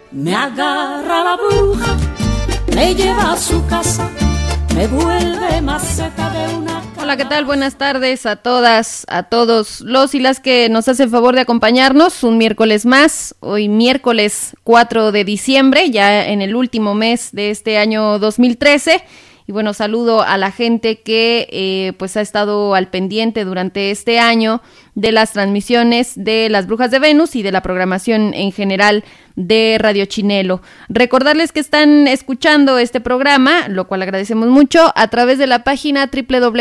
Me agarra la bruja, me lleva a su casa, me vuelve maceta de una... Hola, ¿qué tal? Buenas tardes a todas, a todos los y las que nos hacen favor de acompañarnos un miércoles más, hoy miércoles 4 de diciembre, ya en el último mes de este año 2013. Y bueno, saludo a la gente que pues ha estado al pendiente durante este año de las transmisiones de Las Brujas de Venus y de la programación en general de Radio Chinelo. Recordarles que están escuchando este programa, lo cual agradecemos mucho, a través de la página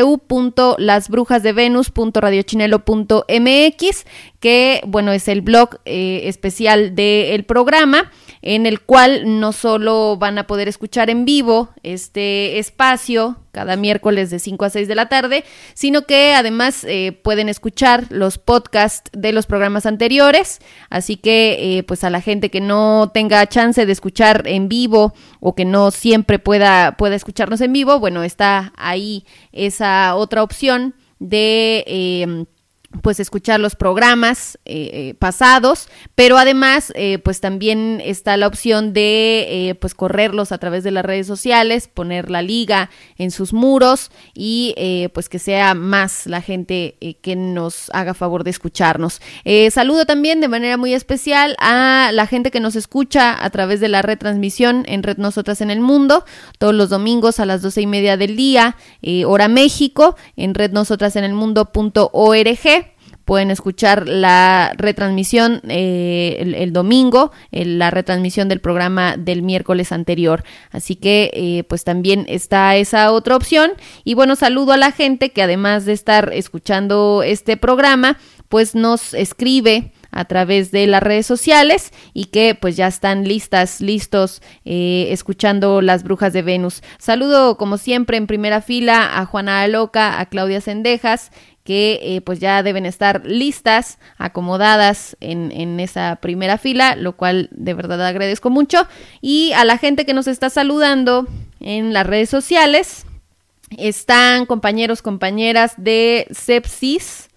www.lasbrujasdevenus.radiochinelo.mx, que bueno, es el blog especial del programa, en el cual no solo van a poder escuchar en vivo este espacio cada miércoles de 5 a 6 de la tarde, sino que además pueden escuchar los podcasts de los programas anteriores, así que pues a la gente que no tenga chance de escuchar en vivo o que no siempre pueda escucharnos en vivo, bueno, está ahí esa otra opción de... pues escuchar los programas pasados, pero además pues también está la opción de pues correrlos a través de las redes sociales, poner la liga en sus muros y pues que sea más la gente que nos haga favor de escucharnos. Saludo también de manera muy especial a la gente que nos escucha a través de la retransmisión en Red Nosotras en el Mundo, todos los domingos a las 12:30 del día, hora México, en rednosotrasenelmundo.org. Pueden escuchar la retransmisión el domingo, la retransmisión del programa del miércoles anterior. Así que pues también está esa otra opción. Y bueno, saludo a la gente que además de estar escuchando este programa, pues nos escribe a través de las redes sociales y que pues ya están listos escuchando Las Brujas de Venus. Saludo como siempre en primera fila a Juana Aloca, a Claudia Cendejas, que pues ya deben estar listas, acomodadas en esa primera fila, lo cual de verdad agradezco mucho. Y a la gente que nos está saludando en las redes sociales, están compañeros, compañeras de Sepsis,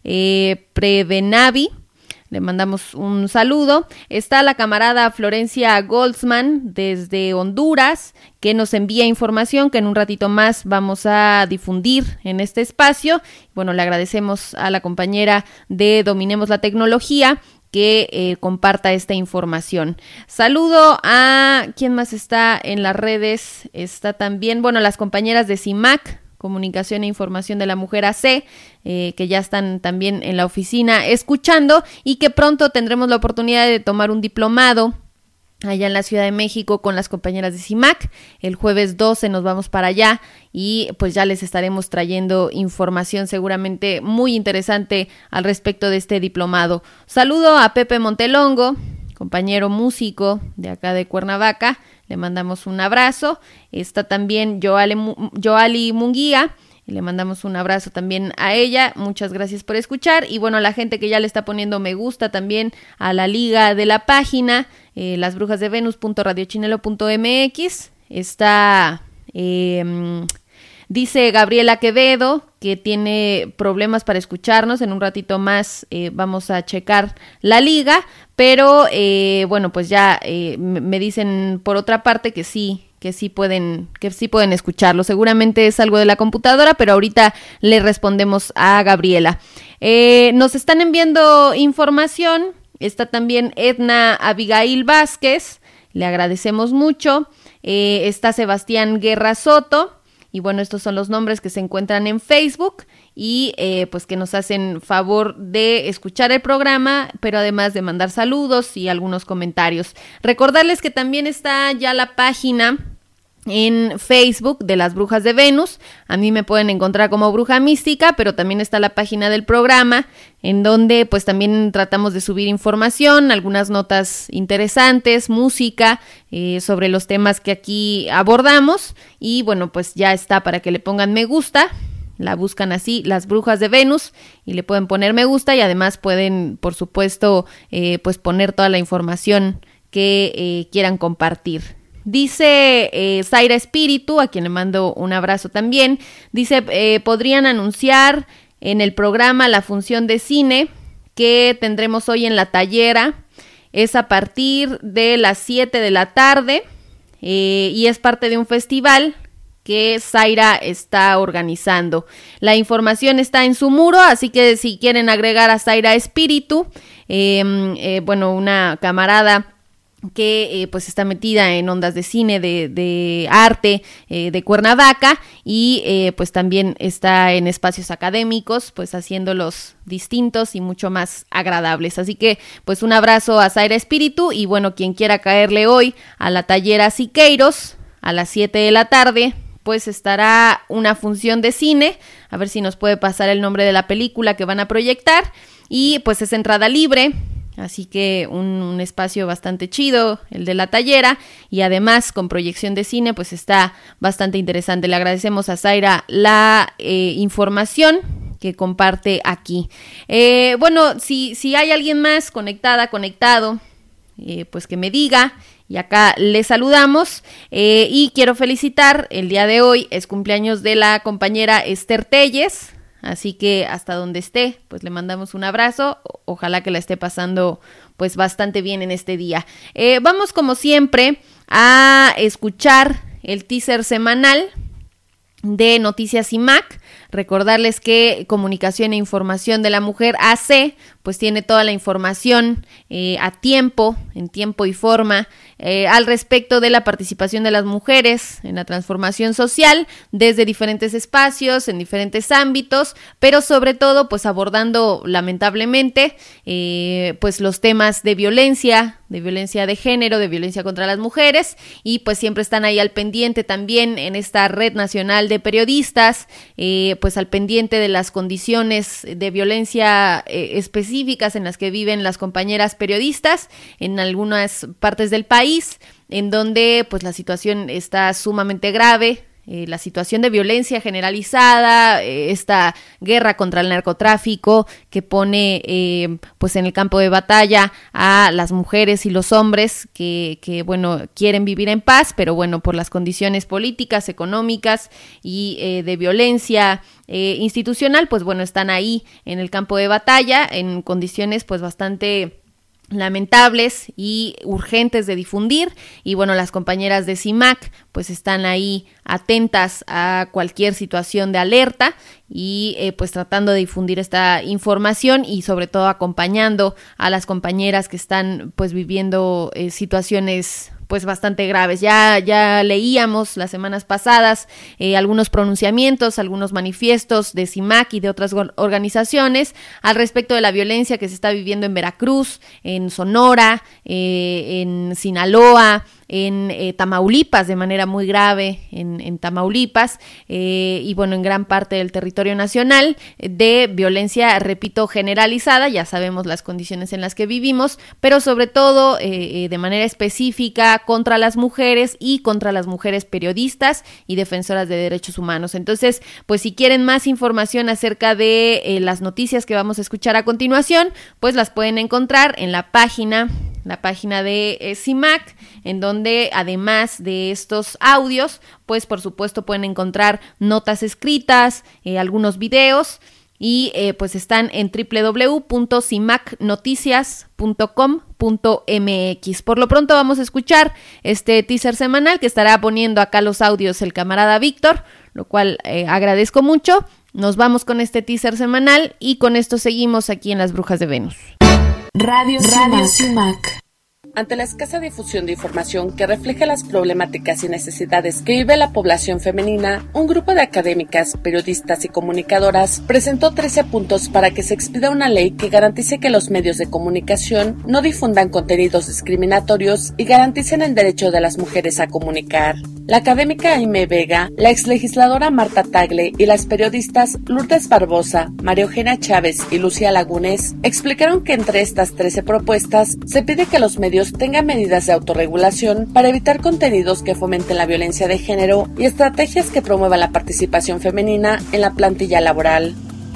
Prevenavi, le mandamos un saludo. Está la camarada Florencia Goldsman desde Honduras, que nos envía información que en un ratito más vamos a difundir en este espacio. Bueno, le agradecemos a la compañera de Dominemos la Tecnología que comparta esta información. Saludo a ¿quién más está en las redes? Está también, bueno, las compañeras de CIMAC, Comunicación e Información de la Mujer AC, que ya están también en la oficina escuchando y que pronto tendremos la oportunidad de tomar un diplomado allá en la Ciudad de México con las compañeras de CIMAC. El jueves 12 nos vamos para allá y pues ya les estaremos trayendo información seguramente muy interesante al respecto de este diplomado. Saludo a Pepe Montelongo, compañero músico de acá de Cuernavaca, le mandamos un abrazo. Está también Joali Munguía, y le mandamos un abrazo también a ella. Muchas gracias por escuchar. Y bueno, a la gente que ya le está poniendo me gusta también a la liga de la página, lasbrujasdevenus.radiochinelo.mx. Está... dice Gabriela Quevedo que tiene problemas para escucharnos. En un ratito más vamos a checar la liga, pero bueno, pues ya me dicen por otra parte que sí pueden escucharlo. Seguramente es algo de la computadora, pero ahorita le respondemos a Gabriela. Nos están enviando información. Está también Edna Abigail Vázquez, le agradecemos mucho. Está Sebastián Guerra Soto. Y bueno, estos son los nombres que se encuentran en Facebook y pues que nos hacen favor de escuchar el programa, pero además de mandar saludos y algunos comentarios. Recordarles que también está ya la página en Facebook de Las Brujas de Venus. A mí me pueden encontrar como Bruja Mística, pero también está la página del programa, en donde pues también tratamos de subir información, algunas notas interesantes, música, sobre los temas que aquí abordamos. Y bueno, pues ya está para que le pongan me gusta. La buscan así, Las Brujas de Venus, y le pueden poner me gusta, y además pueden, por supuesto, pues poner toda la información que quieran compartir. Dice Zaira Espíritu, a quien le mando un abrazo también, dice, podrían anunciar en el programa la función de cine que tendremos hoy en La Tallera. Es a partir de las 7 de la tarde y es parte de un festival que Zaira está organizando. La información está en su muro, así que si quieren agregar a Zaira Espíritu, una camarada que pues está metida en ondas de cine, de arte, de Cuernavaca, y pues también está en espacios académicos, pues haciéndolos distintos y mucho más agradables. Así que pues un abrazo a Zaira Espíritu, y bueno, quien quiera caerle hoy a la Tallera Siqueiros a las 7 de la tarde, pues estará una función de cine, a ver si nos puede pasar el nombre de la película que van a proyectar, y pues es entrada libre. Así que un espacio bastante chido, el de la Tallera, y además con proyección de cine, pues está bastante interesante. Le agradecemos a Zaira la información que comparte aquí. Si hay alguien más conectado, pues que me diga, y acá le saludamos. Y quiero felicitar, el día de hoy es cumpleaños de la compañera Esther Telles. Así que hasta donde esté, pues le mandamos un abrazo. Ojalá que la esté pasando pues bastante bien en este día. Vamos como siempre a escuchar el teaser semanal de Noticias IMAC. Recordarles que Comunicación e Información de la Mujer AC pues tiene toda la información a tiempo, en tiempo y forma, al respecto de la participación de las mujeres en la transformación social desde diferentes espacios, en diferentes ámbitos, pero sobre todo pues abordando lamentablemente pues los temas de violencia de género, de violencia contra las mujeres, y pues siempre están ahí al pendiente también en esta red nacional de periodistas, pues al pendiente de las condiciones de violencia específicas en las que viven las compañeras periodistas en algunas partes del país, en donde pues la situación está sumamente grave. La situación de violencia generalizada, esta guerra contra el narcotráfico que pone pues en el campo de batalla a las mujeres y los hombres que quieren vivir en paz, pero por las condiciones políticas, económicas y de violencia institucional, pues están ahí en el campo de batalla en condiciones pues bastante lamentables y urgentes de difundir, y las compañeras de CIMAC pues están ahí atentas a cualquier situación de alerta y pues tratando de difundir esta información, y sobre todo acompañando a las compañeras que están pues viviendo situaciones pues bastante graves. Ya leíamos las semanas pasadas algunos pronunciamientos, algunos manifiestos de CIMAC y de otras organizaciones al respecto de la violencia que se está viviendo en Veracruz, en Sonora, en Sinaloa, en Tamaulipas, de manera muy grave en Tamaulipas, y en gran parte del territorio nacional, de violencia, repito, generalizada. Ya sabemos las condiciones en las que vivimos, pero sobre todo de manera específica contra las mujeres y contra las mujeres periodistas y defensoras de derechos humanos. Entonces, pues si quieren más información acerca de las noticias que vamos a escuchar a continuación, pues las pueden encontrar en la página de CIMAC, en donde además de estos audios, pues por supuesto pueden encontrar notas escritas, algunos videos, y pues están en www.cimacnoticias.com.mx. Por lo pronto vamos a escuchar este teaser semanal que estará poniendo acá los audios el camarada Víctor, lo cual agradezco mucho. Nos vamos con este teaser semanal y con esto seguimos aquí en Las Brujas de Venus. Radio CIMAC. Ante la escasa difusión de información que refleja las problemáticas y necesidades que vive la población femenina, un grupo de académicas, periodistas y comunicadoras presentó 13 puntos para que se expida una ley que garantice que los medios de comunicación no difundan contenidos discriminatorios y garanticen el derecho de las mujeres a comunicar. La académica Aimee Vega, la exlegisladora Marta Tagle y las periodistas Lourdes Barbosa, María Eugenia Chávez y Lucía Lagunes explicaron que entre estas 13 propuestas se pide que los medios tengan medidas de autorregulación para evitar contenidos que fomenten la violencia de género y estrategias que promuevan la participación femenina en la plantilla laboral.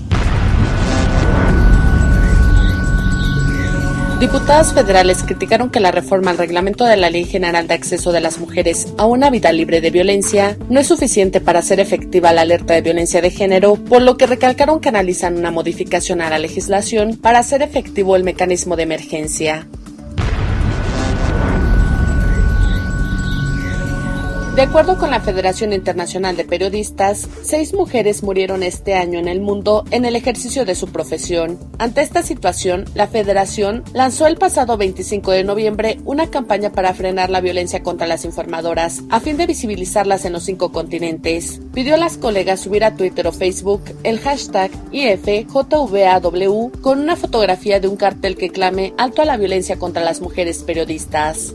Diputadas federales criticaron que la reforma al reglamento de la Ley General de Acceso de las Mujeres a una vida libre de violencia no es suficiente para hacer efectiva la alerta de violencia de género, por lo que recalcaron que analizan una modificación a la legislación para hacer efectivo el mecanismo de emergencia. De acuerdo con la Federación Internacional de Periodistas, 6 mujeres murieron este año en el mundo en el ejercicio de su profesión. Ante esta situación, la Federación lanzó el pasado 25 de noviembre una campaña para frenar la violencia contra las informadoras, a fin de visibilizarlas en los 5 continentes. Pidió a las colegas subir a Twitter o Facebook el hashtag IFJVAW con una fotografía de un cartel que clame alto a la violencia contra las mujeres periodistas.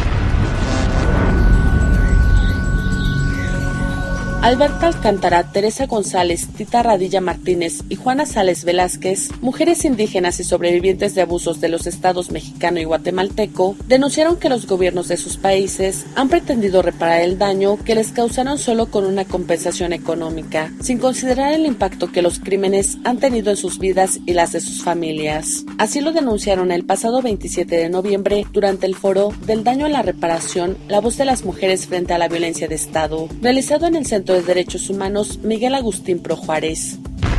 Alberta Alcántara, Teresa González, Tita Radilla Martínez y Juana Sales Velázquez, mujeres indígenas y sobrevivientes de abusos de los estados mexicano y guatemalteco, denunciaron que los gobiernos de sus países han pretendido reparar el daño que les causaron solo con una compensación económica, sin considerar el impacto que los crímenes han tenido en sus vidas y las de sus familias. Así lo denunciaron el pasado 27 de noviembre durante el foro del daño a la reparación, la voz de las mujeres frente a la violencia de Estado, realizado en el Centro de Derechos Humanos Miguel Agustín Pro Juárez.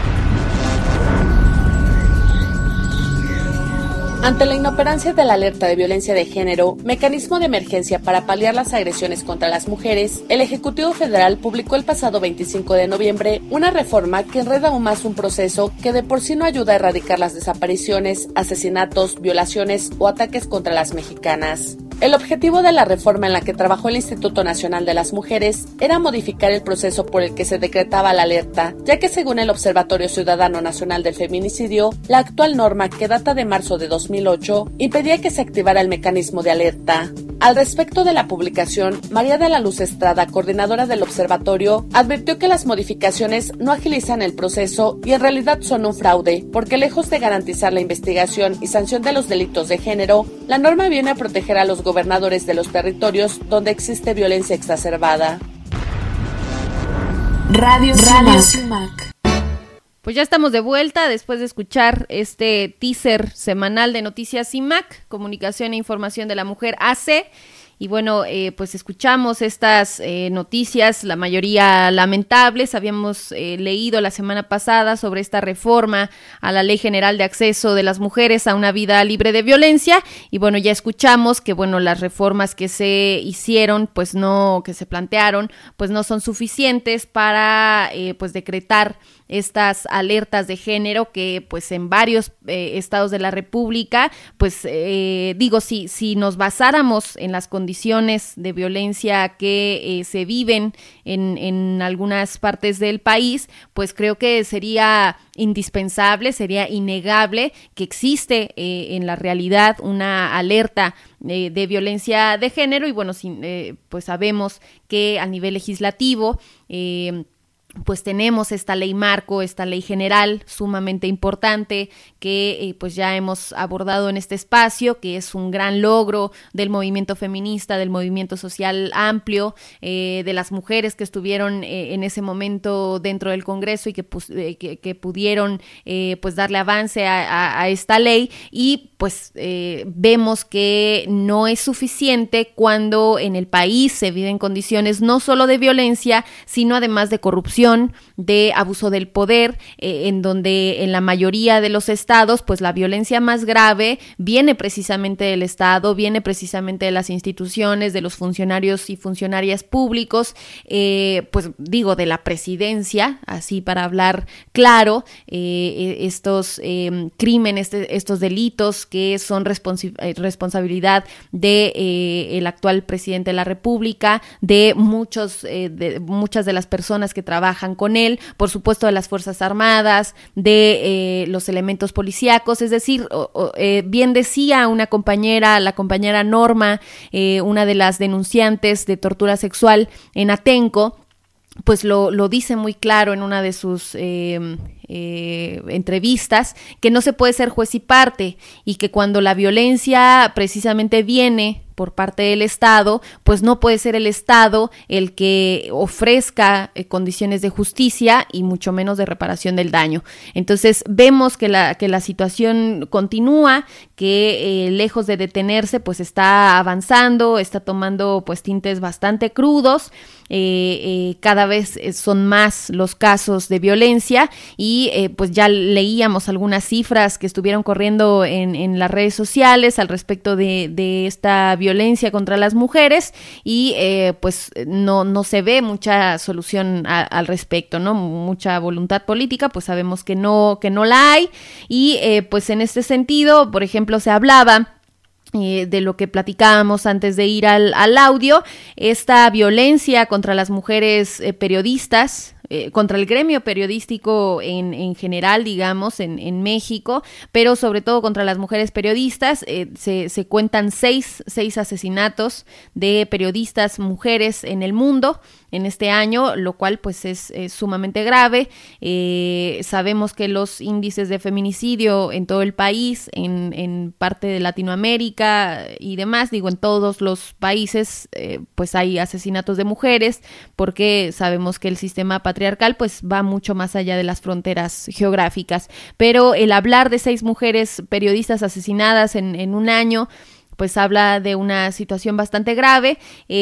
Ante la inoperancia de la alerta de violencia de género, mecanismo de emergencia para paliar las agresiones contra las mujeres, el Ejecutivo Federal publicó el pasado 25 de noviembre una reforma que enreda aún más un proceso que de por sí no ayuda a erradicar las desapariciones, asesinatos, violaciones o ataques contra las mexicanas. El objetivo de la reforma en la que trabajó el Instituto Nacional de las Mujeres era modificar el proceso por el que se decretaba la alerta, ya que según el Observatorio Ciudadano Nacional del Feminicidio, la actual norma, que data de marzo de 2008, impedía que se activara el mecanismo de alerta. Al respecto de la publicación, María de la Luz Estrada, coordinadora del observatorio, advirtió que las modificaciones no agilizan el proceso y en realidad son un fraude, porque lejos de garantizar la investigación y sanción de los delitos de género, la norma viene a proteger a los gobernadores de los territorios donde existe violencia exacerbada. Radio CIMAC. Pues ya estamos de vuelta después de escuchar este teaser semanal de Noticias CIMAC, Comunicación e Información de la Mujer AC. Y bueno, pues escuchamos estas noticias, la mayoría lamentables. Habíamos leído la semana pasada sobre esta reforma a la Ley General de Acceso de las Mujeres a una vida libre de violencia. Y bueno, ya escuchamos que bueno, las reformas que se hicieron, pues no, que se plantearon, pues no son suficientes para pues decretar estas alertas de género que pues en varios estados de la República, pues si nos basáramos en las condiciones de violencia que se viven en algunas partes del país, pues creo que sería indispensable, sería innegable que existe en la realidad una alerta de violencia de género y bueno, pues sabemos que a nivel legislativo pues tenemos esta ley marco, esta ley general sumamente importante que pues ya hemos abordado en este espacio, que es un gran logro del movimiento feminista, del movimiento social amplio, de las mujeres que estuvieron en ese momento dentro del Congreso y que pudieron pues darle avance a esta ley y pues vemos que no es suficiente cuando en el país se viven condiciones no solo de violencia, sino además de corrupción, de abuso del poder, en donde en la mayoría de los estados, pues la violencia más grave viene precisamente del Estado, viene precisamente de las instituciones, de los funcionarios y funcionarias públicos, pues digo, de la presidencia, así para hablar claro, estos crímenes, estos delitos que son responsabilidad de el actual presidente de la República, de muchas de las personas que trabajan con él, por supuesto de las Fuerzas Armadas, de los elementos policíacos, es decir, bien decía la compañera Norma, una de las denunciantes de tortura sexual en Atenco, pues lo dice muy claro en una de sus entrevistas, que no se puede ser juez y parte y que cuando la violencia precisamente viene por parte del Estado, pues no puede ser el Estado el que ofrezca condiciones de justicia y mucho menos de reparación del daño. Entonces vemos que la situación continúa, que lejos de detenerse, pues está avanzando, está tomando pues tintes bastante crudos. Cada vez son más los casos de violencia y pues ya leíamos algunas cifras que estuvieron corriendo en las redes sociales al respecto de esta violencia contra las mujeres y pues no se ve mucha solución al respecto, ¿no? Mucha voluntad política, pues sabemos que no la hay y pues en este sentido, por ejemplo, se hablaba de lo que platicábamos antes de ir al audio, esta violencia contra las mujeres periodistas, contra el gremio periodístico en general, digamos, en México, pero sobre todo contra las mujeres periodistas. Se cuentan seis asesinatos de periodistas mujeres en el mundo en este año, lo cual pues es sumamente grave. Sabemos que los índices de feminicidio en todo el país, en parte de Latinoamérica y demás, digo, en todos los países, pues hay asesinatos de mujeres, porque sabemos que el sistema patriarcal pues va mucho más allá de las fronteras geográficas, pero el hablar de 6 mujeres periodistas asesinadas en un año, pues habla de una situación bastante grave.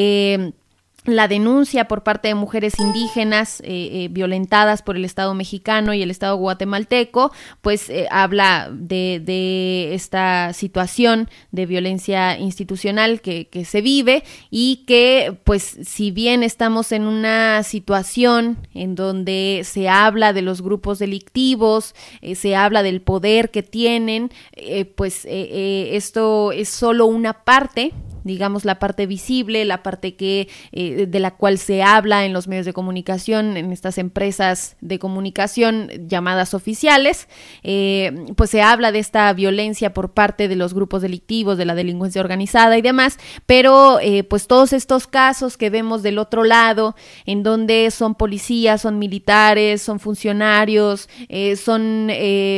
La denuncia por parte de mujeres indígenas violentadas por el Estado mexicano y el Estado guatemalteco, pues habla de esta situación de violencia institucional que se vive y que, pues, si bien estamos en una situación en donde se habla de los grupos delictivos, se habla del poder que tienen, pues esto es solo una parte, digamos, la parte visible, la parte que de la cual se habla en los medios de comunicación, en estas empresas de comunicación llamadas oficiales, pues se habla de esta violencia por parte de los grupos delictivos, de la delincuencia organizada y demás, pero pues todos estos casos que vemos del otro lado, en donde son policías, son militares, son funcionarios, son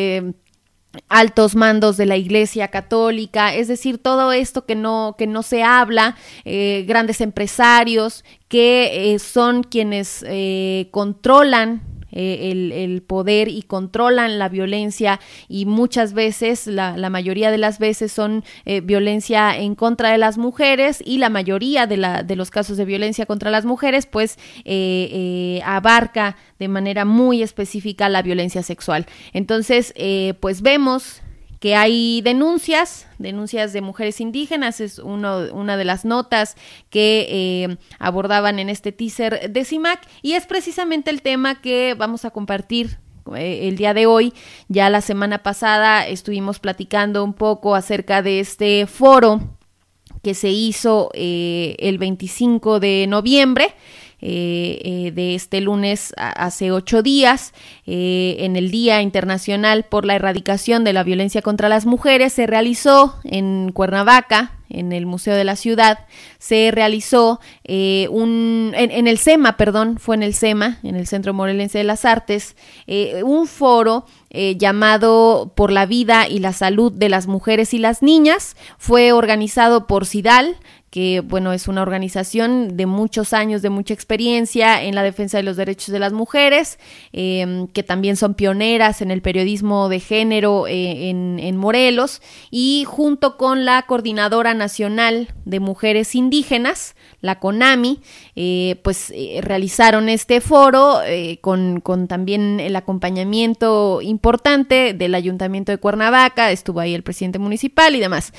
altos mandos de la Iglesia Católica, es decir, todo esto que no se habla, grandes empresarios que son quienes controlan el poder y controlan la violencia, y muchas veces, la mayoría de las veces son violencia en contra de las mujeres, y la mayoría de los casos de violencia contra las mujeres pues abarca de manera muy específica la violencia sexual. Entonces pues vemos que hay denuncias de mujeres indígenas, es una de las notas que abordaban en este teaser de CIMAC, y es precisamente el tema que vamos a compartir el día de hoy. Ya la semana pasada estuvimos platicando un poco acerca de este foro que se hizo el 25 de noviembre, de este lunes hace 8 días, en el Día Internacional por la Erradicación de la Violencia contra las Mujeres. Se realizó en Cuernavaca, en el Museo de la Ciudad, se realizó en el SEMA, fue en el SEMA, en el Centro Morelense de las Artes, un foro llamado Por la Vida y la Salud de las Mujeres y las Niñas. Fue organizado por CIDAL, que bueno, es una organización de muchos años, de mucha experiencia en la defensa de los derechos de las mujeres, que también son pioneras en el periodismo de género en Morelos, y junto con la Coordinadora Nacional de Mujeres Indígenas, la CONAMI, pues realizaron este foro con también el acompañamiento importante del Ayuntamiento de Cuernavaca. Estuvo ahí el presidente municipal y demás.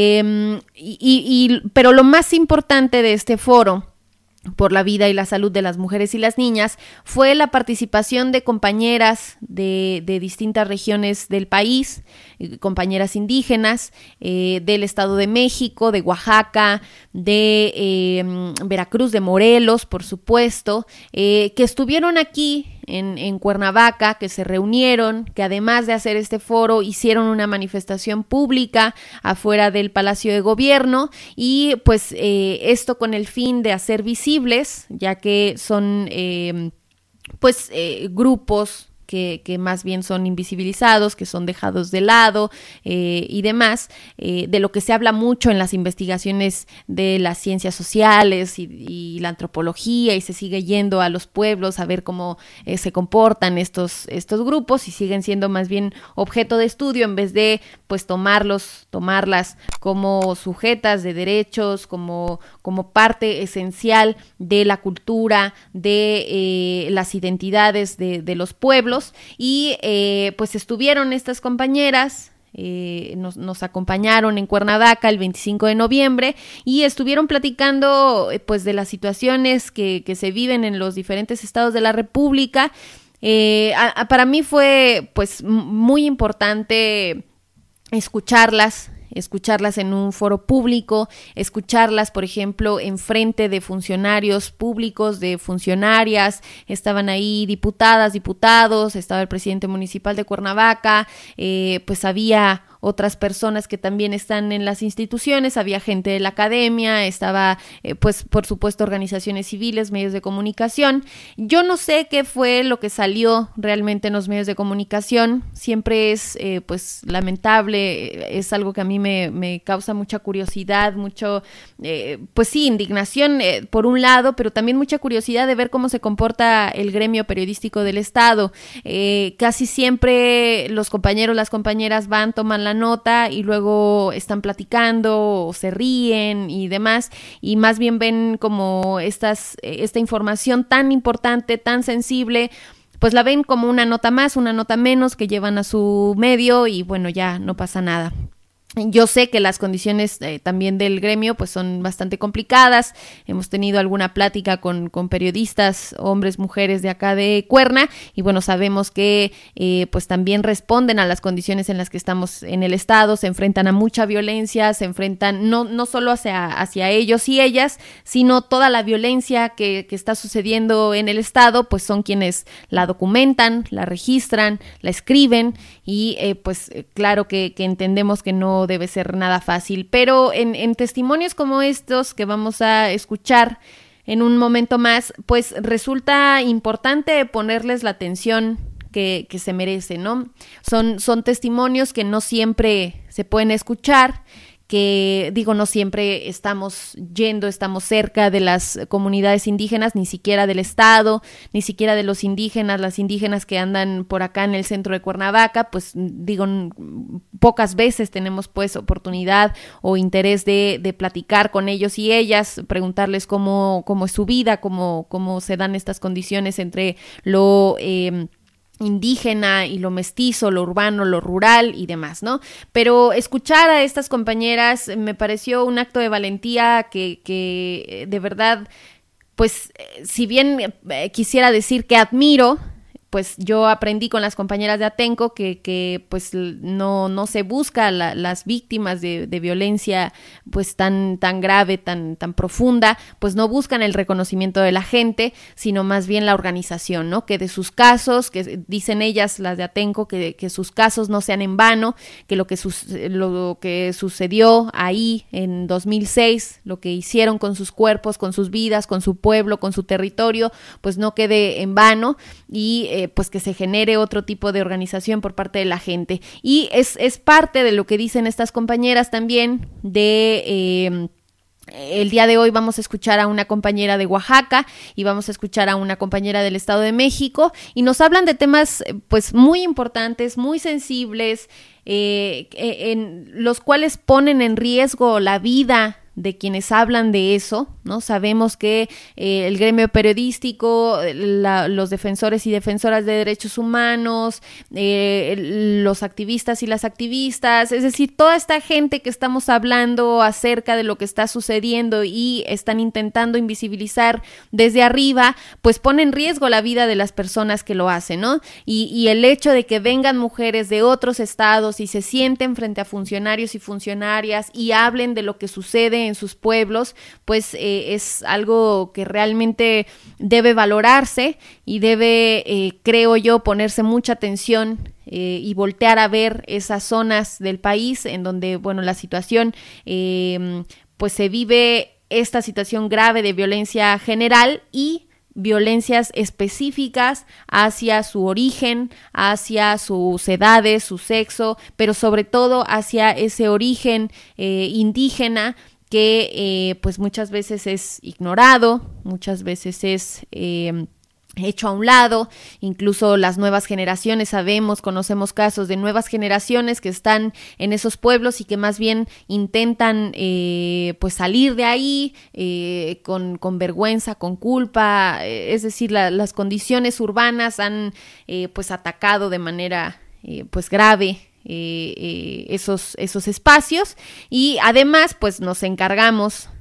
Pero lo más importante de este foro por la vida y la salud de las mujeres y las niñas fue la participación de compañeras de distintas regiones del país, compañeras indígenas del Estado de México, de Oaxaca, de Veracruz, de Morelos, por supuesto, que estuvieron aquí en Cuernavaca, que se reunieron, que además de hacer este foro hicieron una manifestación pública afuera del Palacio de Gobierno, y pues esto con el fin de hacer visibles, ya que son grupos que más bien son invisibilizados, que son dejados de lado y demás, de lo que se habla mucho en las investigaciones de las ciencias sociales y la antropología, y se sigue yendo a los pueblos a ver cómo se comportan estos grupos, y siguen siendo más bien objeto de estudio en vez de pues tomarlas como sujetas de derechos, como parte esencial de la cultura, de las identidades de los pueblos. Y pues estuvieron estas compañeras, nos acompañaron en Cuernavaca el 25 de noviembre y estuvieron platicando pues de las situaciones que se viven en los diferentes estados de la República. Para mí fue pues muy importante escucharlas en un foro público, escucharlas, por ejemplo, en frente de funcionarios públicos, de funcionarias. Estaban ahí diputadas, diputados, estaba el presidente municipal de Cuernavaca, pues había otras personas que también están en las instituciones, había gente de la academia, estaba pues por supuesto organizaciones civiles, medios de comunicación. Yo no sé qué fue lo que salió realmente en los medios de comunicación, siempre es pues lamentable, es algo que a mí me causa mucha curiosidad, mucho pues sí, indignación por un lado, pero también mucha curiosidad de ver cómo se comporta el gremio periodístico del Estado. Casi siempre los compañeros, las compañeras van, toman la nota y luego están platicando o se ríen y demás, y más bien ven como esta información tan importante, tan sensible, pues la ven como una nota más, una nota menos que llevan a su medio y bueno, ya no pasa nada. Yo sé que las condiciones también del gremio pues son bastante complicadas. Hemos tenido alguna plática con periodistas, hombres, mujeres de acá de Cuerna, y bueno, sabemos que pues también responden a las condiciones en las que estamos en el estado, se enfrentan a mucha violencia, se enfrentan no solo hacia ellos y ellas, sino toda la violencia que está sucediendo en el estado, pues son quienes la documentan, la registran, la escriben, y pues claro que entendemos que no debe ser nada fácil, pero en testimonios como estos que vamos a escuchar en un momento más, pues resulta importante ponerles la atención que se merece, ¿no? Son testimonios que no siempre se pueden escuchar, que digo, no siempre estamos cerca de las comunidades indígenas, ni siquiera del estado, ni siquiera de los indígenas, las indígenas que andan por acá en el centro de Cuernavaca, pues digo, pocas veces tenemos pues oportunidad o interés de platicar con ellos y ellas, preguntarles cómo es su vida, cómo se dan estas condiciones entre lo indígena y lo mestizo, lo urbano, lo rural y demás, ¿no? Pero escuchar a estas compañeras me pareció un acto de valentía que de verdad, pues si bien quisiera decir que admiro, pues yo aprendí con las compañeras de Atenco que pues no se busca las víctimas de violencia pues tan grave, tan profunda, pues no buscan el reconocimiento de la gente, sino más bien la organización, ¿no? Que de sus casos, que dicen ellas, las de Atenco, que sus casos no sean en vano, que lo que sucedió ahí en 2006, lo que hicieron con sus cuerpos, con sus vidas, con su pueblo, con su territorio, pues no quede en vano, y pues que se genere otro tipo de organización por parte de la gente. Y es parte de lo que dicen estas compañeras también el día de hoy vamos a escuchar a una compañera de Oaxaca y vamos a escuchar a una compañera del Estado de México, y nos hablan de temas pues muy importantes, muy sensibles, en los cuales ponen en riesgo la vida de quienes hablan de eso, ¿no? Sabemos que el gremio periodístico, los defensores y defensoras de derechos humanos, los activistas y las activistas, es decir, toda esta gente que estamos hablando acerca de lo que está sucediendo y están intentando invisibilizar desde arriba, pues pone en riesgo la vida de las personas que lo hacen, ¿no? Y el hecho de que vengan mujeres de otros estados y se sienten frente a funcionarios y funcionarias y hablen de lo que sucede en sus pueblos, pues es algo que realmente debe valorarse y debe, creo yo, ponerse mucha atención y voltear a ver esas zonas del país en donde, bueno, la situación, pues se vive esta situación grave de violencia general y violencias específicas hacia su origen, hacia sus edades, su sexo, pero sobre todo hacia ese origen indígena que pues muchas veces es ignorado, muchas veces es hecho a un lado. Incluso las nuevas generaciones conocemos casos de nuevas generaciones que están en esos pueblos y que más bien intentan pues salir de ahí con vergüenza, con culpa, es decir, las condiciones urbanas han pues atacado de manera pues grave esos espacios, y además pues nos encargamos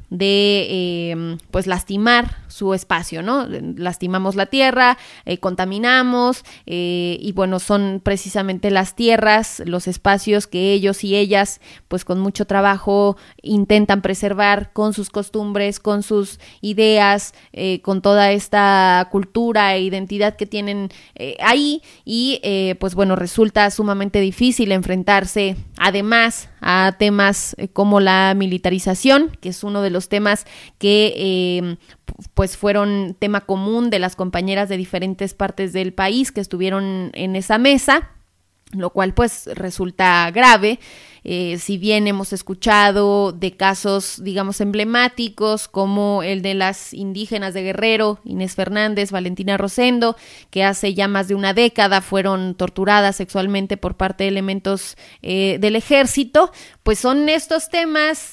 de pues lastimar su espacio, ¿no? Lastimamos la tierra, contaminamos, y bueno, son precisamente las tierras, los espacios que ellos y ellas pues con mucho trabajo intentan preservar con sus costumbres, con sus ideas, con toda esta cultura e identidad que tienen ahí, y pues bueno, resulta sumamente difícil enfrentarse además a temas como la militarización, que es uno de los temas que pues fueron tema común de las compañeras de diferentes partes del país que estuvieron en esa mesa, lo cual pues resulta grave. Si bien hemos escuchado de casos, digamos, emblemáticos como el de las indígenas de Guerrero, Inés Fernández, Valentina Rosendo, que hace ya más de una década fueron torturadas sexualmente por parte de elementos del ejército, pues son estos temas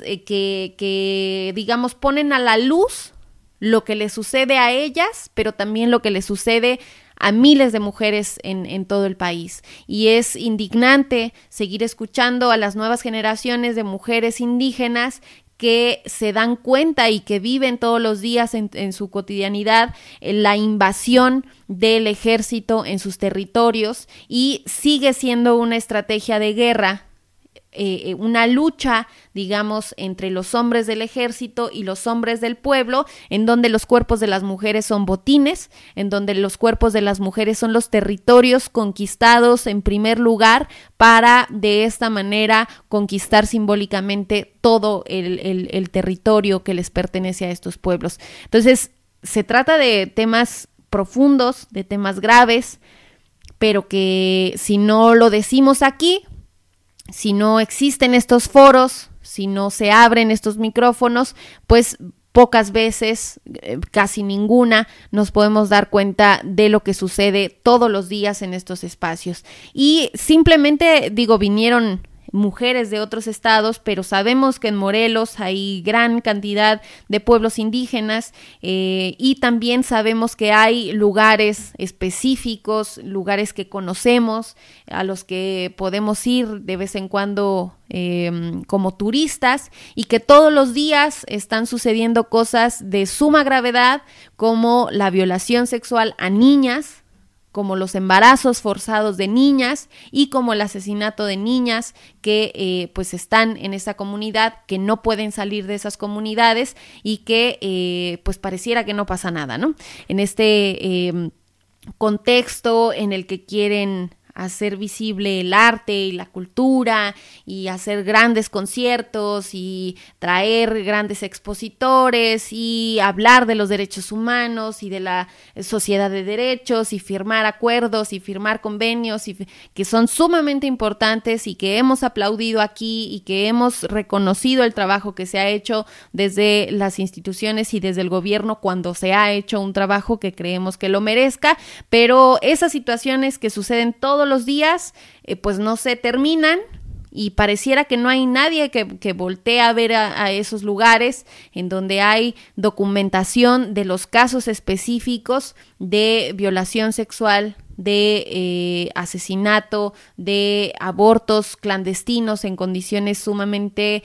que digamos ponen a la luz lo que le sucede a ellas, pero también lo que le sucede a miles de mujeres en todo el país. Y es indignante seguir escuchando a las nuevas generaciones de mujeres indígenas que se dan cuenta y que viven todos los días en su cotidianidad la invasión del ejército en sus territorios, y sigue siendo una estrategia de guerra, una lucha, digamos, entre los hombres del ejército y los hombres del pueblo, en donde los cuerpos de las mujeres son botines, en donde los cuerpos de las mujeres son los territorios conquistados en primer lugar para de esta manera conquistar simbólicamente todo el territorio que les pertenece a estos pueblos. Entonces, se trata de temas profundos, de temas graves, pero que si no lo decimos aquí, si no existen estos foros, si no se abren estos micrófonos, pues pocas veces, casi ninguna, nos podemos dar cuenta de lo que sucede todos los días en estos espacios. Y simplemente, vinieron mujeres de otros estados, pero sabemos que en Morelos hay gran cantidad de pueblos indígenas, y también sabemos que hay lugares específicos, lugares que conocemos, a los que podemos ir de vez en cuando como turistas, y que todos los días están sucediendo cosas de suma gravedad, como la violación sexual a niñas, como los embarazos forzados de niñas y como el asesinato de niñas que pues están en esa comunidad, que no pueden salir de esas comunidades y que pues pareciera que no pasa nada, ¿no? En este contexto en el que quieren hacer visible el arte y la cultura y hacer grandes conciertos y traer grandes expositores y hablar de los derechos humanos y de la sociedad de derechos y firmar acuerdos y firmar convenios que son sumamente importantes y que hemos aplaudido aquí y que hemos reconocido el trabajo que se ha hecho desde las instituciones y desde el gobierno cuando se ha hecho un trabajo que creemos que lo merezca, pero esas situaciones que suceden todos los días pues no se terminan y pareciera que no hay nadie que voltee a ver a esos lugares en donde hay documentación de los casos específicos de violación sexual, de asesinato, de abortos clandestinos en condiciones sumamente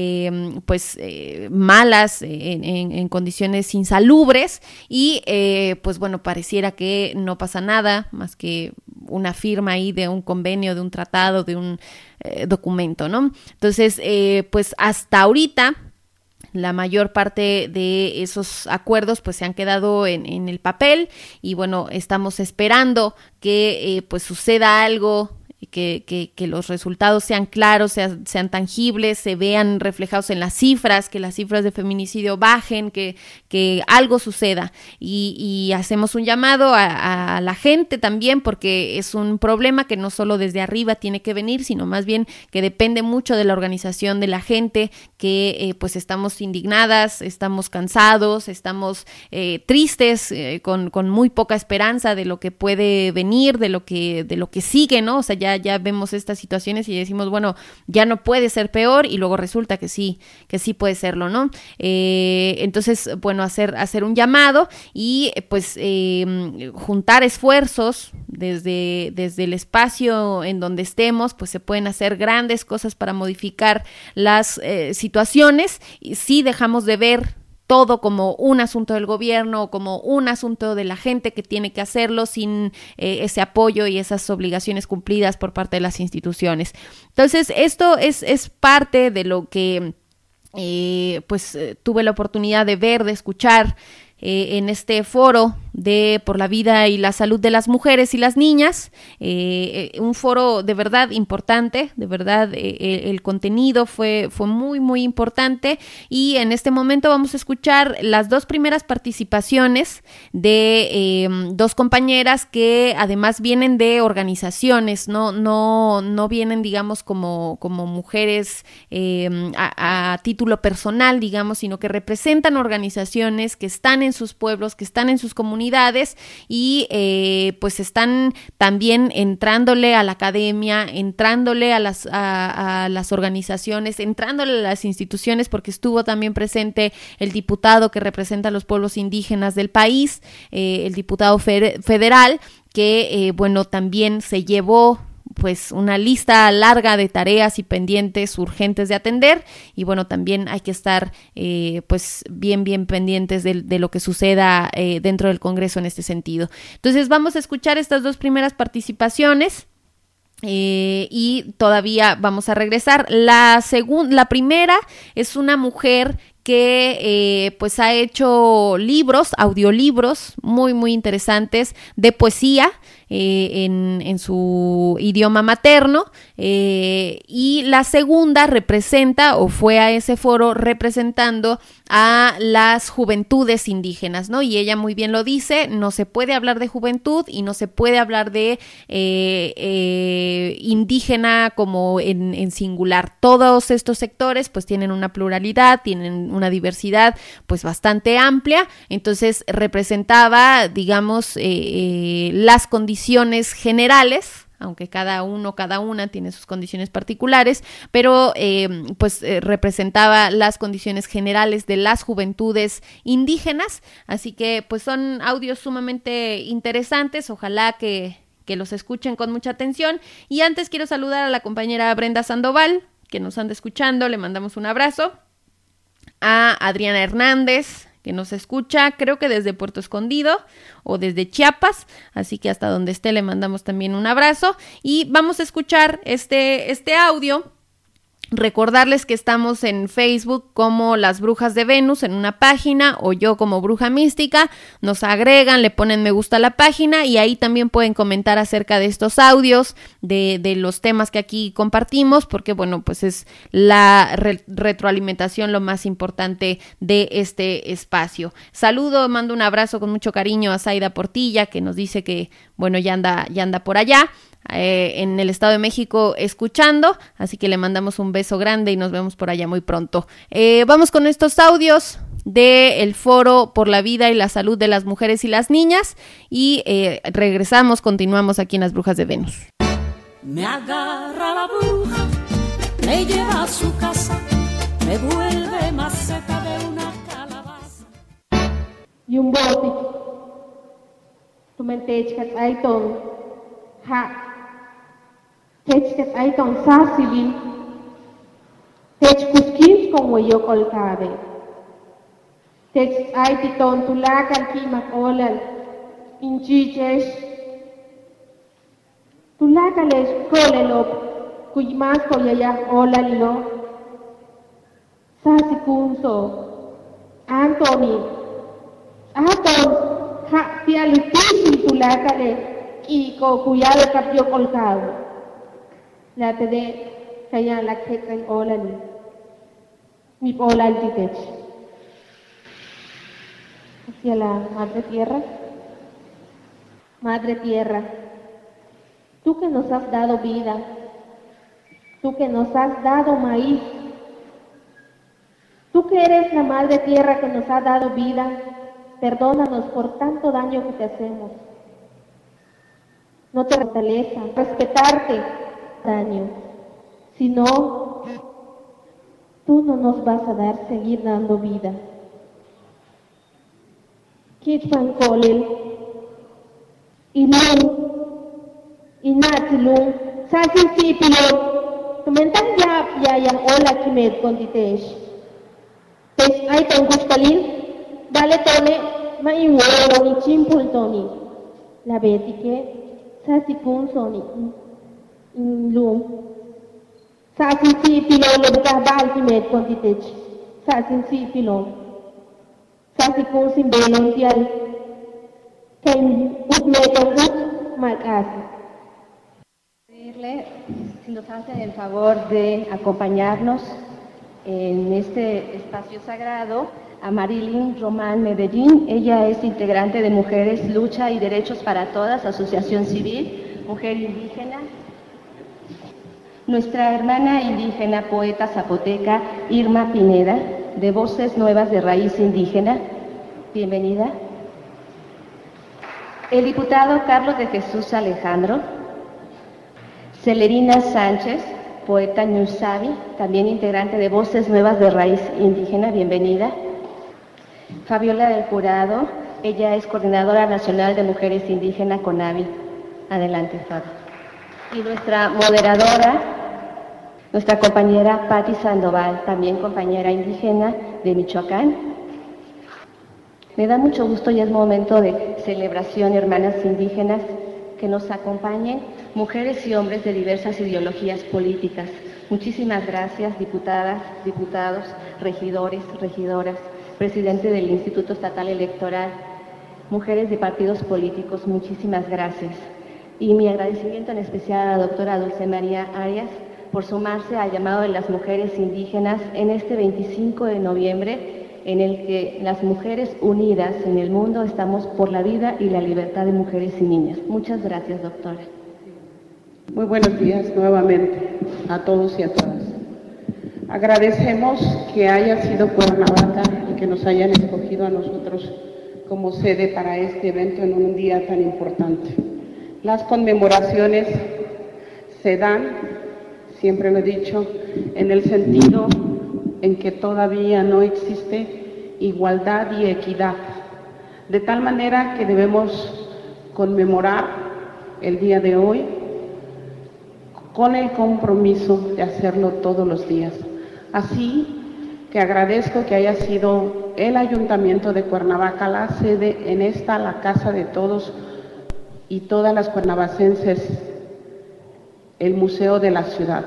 malas, en condiciones insalubres, y pues bueno, pareciera que no pasa nada más que una firma ahí de un convenio, de un tratado, de un documento, ¿no? Entonces, pues hasta ahorita la mayor parte de esos acuerdos pues se han quedado en el papel y bueno, estamos esperando que pues suceda algo que los resultados sean claros, sean tangibles, se vean reflejados en las cifras, que las cifras de feminicidio bajen, que algo suceda. Y hacemos un llamado a la gente también, porque es un problema que no solo desde arriba tiene que venir, sino más bien que depende mucho de la organización de la gente, que pues estamos indignadas, estamos cansados, estamos tristes, con muy poca esperanza de lo que puede venir, de lo que sigue, ¿no? O sea, ya vemos estas situaciones y decimos, bueno, ya no puede ser peor, y luego resulta que sí puede serlo, ¿no? Entonces, bueno, hacer un llamado y pues juntar esfuerzos desde el espacio en donde estemos, pues se pueden hacer grandes cosas para modificar las situaciones, y si dejamos de ver todo como un asunto del gobierno o como un asunto de la gente que tiene que hacerlo sin ese apoyo y esas obligaciones cumplidas por parte de las instituciones. Entonces, esto es parte de lo que tuve la oportunidad de ver, de escuchar en este foro por la vida y la salud de las mujeres y las niñas, un foro de verdad importante, de verdad el contenido fue muy muy importante, y en este momento vamos a escuchar las dos primeras participaciones de dos compañeras que además vienen de organizaciones, no vienen, digamos, como mujeres a título personal, digamos, sino que representan organizaciones que están en sus pueblos, que están en sus comunidades, y pues están también entrándole a la academia, entrándole a las organizaciones, entrándole a las instituciones, porque estuvo también presente el diputado que representa a los pueblos indígenas del país, el diputado federal, que bueno, también se llevó pues una lista larga de tareas y pendientes urgentes de atender, y bueno, también hay que estar pues bien pendientes de lo que suceda dentro del Congreso en este sentido. Entonces vamos a escuchar estas dos primeras participaciones y todavía vamos a regresar. La primera es una mujer que pues ha hecho audiolibros muy interesantes de poesía en su idioma materno, y la segunda representa, o fue a ese foro representando a las juventudes indígenas, ¿no? Y ella muy bien lo dice, no se puede hablar de juventud y no se puede hablar de indígena como en singular. Todos estos sectores pues tienen una pluralidad, tienen una diversidad pues bastante amplia, entonces representaba, digamos, las condiciones generales, aunque cada una tiene sus condiciones particulares, pero representaba las condiciones generales de las juventudes indígenas. Así que pues son audios sumamente interesantes, ojalá que los escuchen con mucha atención. Y antes quiero saludar a la compañera Brenda Sandoval, que nos anda escuchando, le mandamos un abrazo. A Adriana Hernández, que nos escucha, creo que desde Puerto Escondido o desde Chiapas, así que hasta donde esté le mandamos también un abrazo. Y vamos a escuchar este audio. Recordarles que estamos en Facebook como Las Brujas de Venus en una página, o yo como Bruja Mística. Nos agregan, le ponen me gusta a la página, y ahí también pueden comentar acerca de estos audios, de los temas que aquí compartimos, porque bueno, pues es la retroalimentación lo más importante de este espacio. Mando un abrazo con mucho cariño a Zaida Portilla, que nos dice que bueno, ya anda por allá en el Estado de México escuchando, así que le mandamos un beso grande y nos vemos por allá muy pronto. Vamos con estos audios del Foro por la Vida y la Salud de las Mujeres y las Niñas, y continuamos aquí en Las Brujas de Venus. Me agarra la bruja, me lleva a su casa, me vuelve maceta de una calabaza. Y un bote, tu mente aiton, ha. Techtet aiton sasibil, techkuskins con hueyo colcade. Text aititon tulakan kimak olal, inchichesh. Tulakales kolelop, kuymas koyaya olalilo. Sasikunso, Anthony, Aton, ha tialitisin tulakale, y co cuidado capio colcado. la de kaya la kekan olani mi olan titech hacia la madre tierra, tú que nos has dado vida, tú que nos has dado maíz, tú que eres la madre tierra que nos ha dado vida, perdónanos por tanto daño que te hacemos. No te fortaleza respetarte daño, sino tú no nos vas a seguir dando vida. Kitfan kolil, ilung, inatilung, sasin sipilong, tumentang ya yang ola kimed konditesh. Tes ay tangkustalin, dale tone, maiworo ni chimpul toni. La betike, sasikun soni, ilung, sasin sipilong, lebih bahal kimed konditesh, sasin sipilong. Kasi kung simbelong tiyan, kay utmetong mag-asi. Pedirle si nos hacen el favor de acompañarnos en este espacio sagrado a Marilyn Román Medellín. Ella es integrante de Mujeres, Lucha y Derechos para Todas, Asociación Civil, mujer indígena. Nuestra hermana indígena, poeta zapoteca Irma Pineda, de Voces Nuevas de Raíz Indígena. Bienvenida. El diputado Carlos de Jesús Alejandro. Celerina Sánchez, poeta Ñusabi, también integrante de Voces Nuevas de Raíz Indígena. Bienvenida. Fabiola del Jurado, ella es coordinadora nacional de Mujeres Indígenas CONAVI. Adelante, Fabi. Y nuestra moderadora, nuestra compañera Patti Sandoval, también compañera indígena de Michoacán. Me da mucho gusto y es momento de celebración, hermanas indígenas, que nos acompañen mujeres y hombres de diversas ideologías políticas. Muchísimas gracias, diputadas, diputados, regidores, regidoras, presidente del Instituto Estatal Electoral, mujeres de partidos políticos, muchísimas gracias. Y mi agradecimiento en especial a la doctora Dulce María Arias por sumarse al llamado de las mujeres indígenas en este 25 de noviembre, en el que las mujeres unidas en el mundo estamos por la vida y la libertad de mujeres y niñas. Muchas gracias, doctora. Muy buenos días nuevamente a todos y a todas. Agradecemos que haya sido Cuernavaca y que nos hayan escogido a nosotros como sede para este evento en un día tan importante. Las conmemoraciones se dan, siempre lo he dicho, en el sentido en que todavía no existe igualdad y equidad, de tal manera que debemos conmemorar el día de hoy con el compromiso de hacerlo todos los días. Así que agradezco que haya sido el Ayuntamiento de Cuernavaca la sede en esta, la casa de todos y todas las cuernavacenses, el Museo de la Ciudad.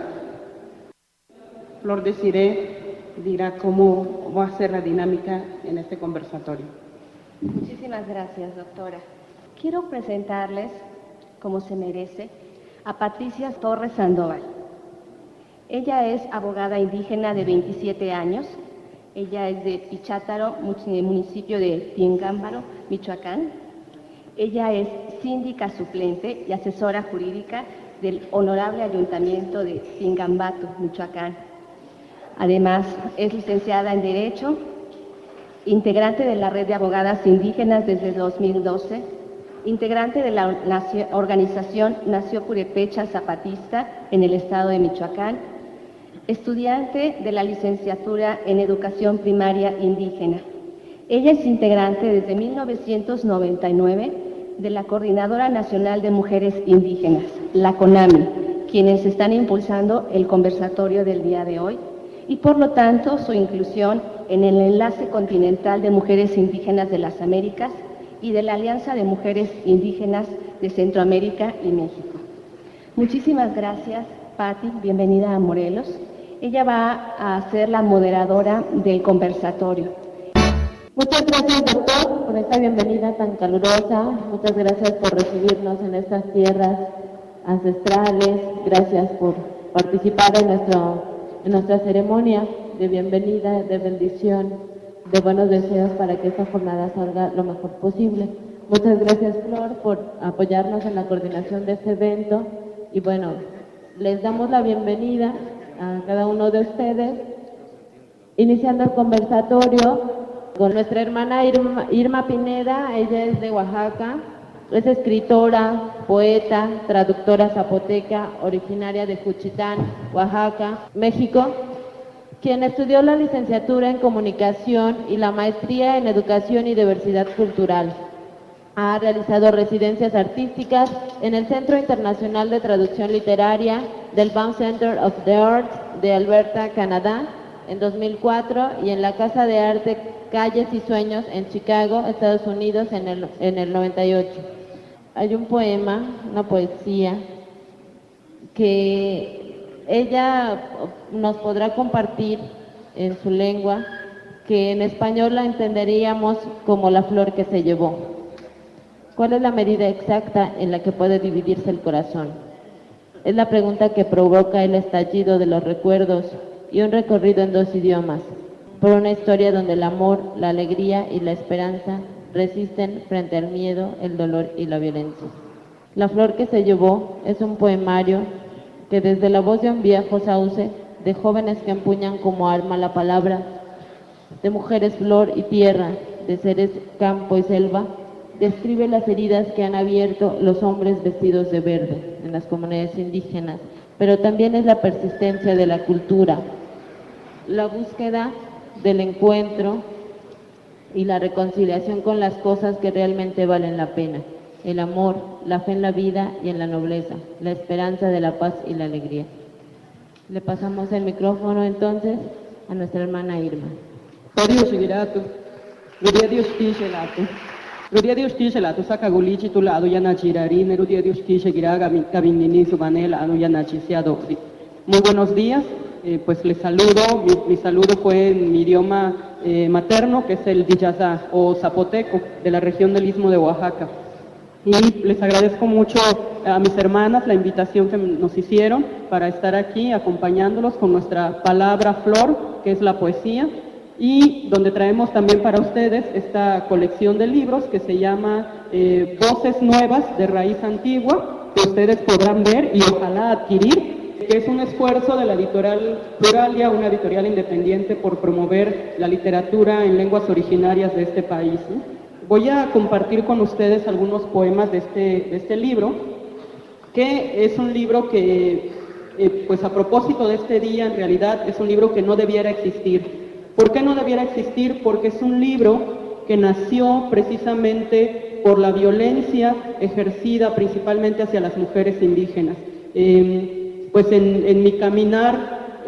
Flor de Ciré dirá cómo va a ser la dinámica en este conversatorio. Muchísimas gracias, doctora. Quiero presentarles, como se merece, a Patricia Torres Sandoval. Ella es abogada indígena de 27 años. Ella es de Pichátaro, municipio de Pingámbaro, Michoacán. Ella es síndica suplente y asesora jurídica del Honorable Ayuntamiento de Pingambato, Michoacán. Además, es licenciada en Derecho, integrante de la Red de Abogadas Indígenas desde 2012, integrante de la organización Nació Purépecha Zapatista en el estado de Michoacán, estudiante de la licenciatura en Educación Primaria Indígena. Ella es integrante desde 1999 de la Coordinadora Nacional de Mujeres Indígenas, la CONAMI, quienes están impulsando el conversatorio del día de hoy, y por lo tanto su inclusión en el Enlace Continental de Mujeres Indígenas de las Américas y de la Alianza de Mujeres Indígenas de Centroamérica y México. Muchísimas gracias, Patti, bienvenida a Morelos. Ella va a ser la moderadora del conversatorio. Muchas gracias, doctor, por esta bienvenida tan calurosa. Muchas gracias por recibirnos en estas tierras ancestrales. Gracias por participar en nuestra ceremonia de bienvenida, de bendición, de buenos deseos para que esta jornada salga lo mejor posible. Muchas gracias, Flor, por apoyarnos en la coordinación de este evento. Y bueno, les damos la bienvenida a cada uno de ustedes, iniciando el conversatorio con nuestra hermana Irma Pineda. Ella es de Oaxaca, es escritora, poeta, traductora zapoteca, originaria de Juchitán, Oaxaca, México, quien estudió la licenciatura en Comunicación y la maestría en Educación y Diversidad Cultural. Ha realizado residencias artísticas en el Centro Internacional de Traducción Literaria del Banff Center of the Arts de Alberta, Canadá, en 2004, y en la Casa de Arte Calles y Sueños en Chicago, Estados Unidos, en el 98. Hay un poema, una poesía, que ella nos podrá compartir en su lengua, que en español la entenderíamos como la flor que se llevó. ¿Cuál es la medida exacta en la que puede dividirse el corazón? Es la pregunta que provoca el estallido de los recuerdos y un recorrido en dos idiomas, por una historia donde el amor, la alegría y la esperanza resisten frente al miedo, el dolor y la violencia. La flor que se llevó es un poemario que desde la voz de un viejo sauce, de jóvenes que empuñan como arma la palabra, de mujeres flor y tierra, de seres campo y selva, describe las heridas que han abierto los hombres vestidos de verde en las comunidades indígenas, pero también es la persistencia de la cultura, la búsqueda del encuentro y la reconciliación con las cosas que realmente valen la pena, el amor, la fe en la vida y en la nobleza, la esperanza de la paz y la alegría. Le pasamos el micrófono entonces a nuestra hermana Irma. Rudia Dios Tishelatu Sakagulichi Tulado Yanachirari, Nerudia Dios Tishegiraga, Kabinini Subanela, Anu Yanachisiado. Muy buenos días, pues les saludo, mi saludo fue en mi idioma materno, que es el Diyazá o zapoteco, de la región del Istmo de Oaxaca. Y les agradezco mucho a mis hermanas la invitación que nos hicieron para estar aquí acompañándolos con nuestra palabra flor, que es la poesía, y donde traemos también para ustedes esta colección de libros que se llama Voces Nuevas de Raíz Antigua, que ustedes podrán ver y ojalá adquirir, que es un esfuerzo de la editorial Pluralia, una editorial independiente, por promover la literatura en lenguas originarias de este país, ¿no? Voy a compartir con ustedes algunos poemas de este libro, que es un libro que, pues a propósito de este día, en realidad es un libro que no debiera existir. ¿Por qué no debiera existir? Porque es un libro que nació precisamente por la violencia ejercida principalmente hacia las mujeres indígenas. Pues en mi caminar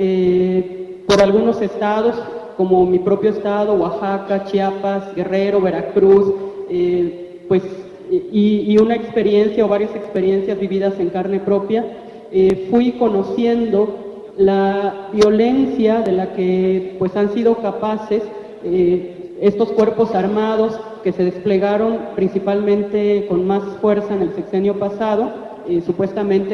por algunos estados, como mi propio estado, Oaxaca, Chiapas, Guerrero, Veracruz, pues y una experiencia o varias experiencias vividas en carne propia, fui conociendo la violencia de la que pues han sido capaces estos cuerpos armados que se desplegaron principalmente con más fuerza en el sexenio pasado, supuestamente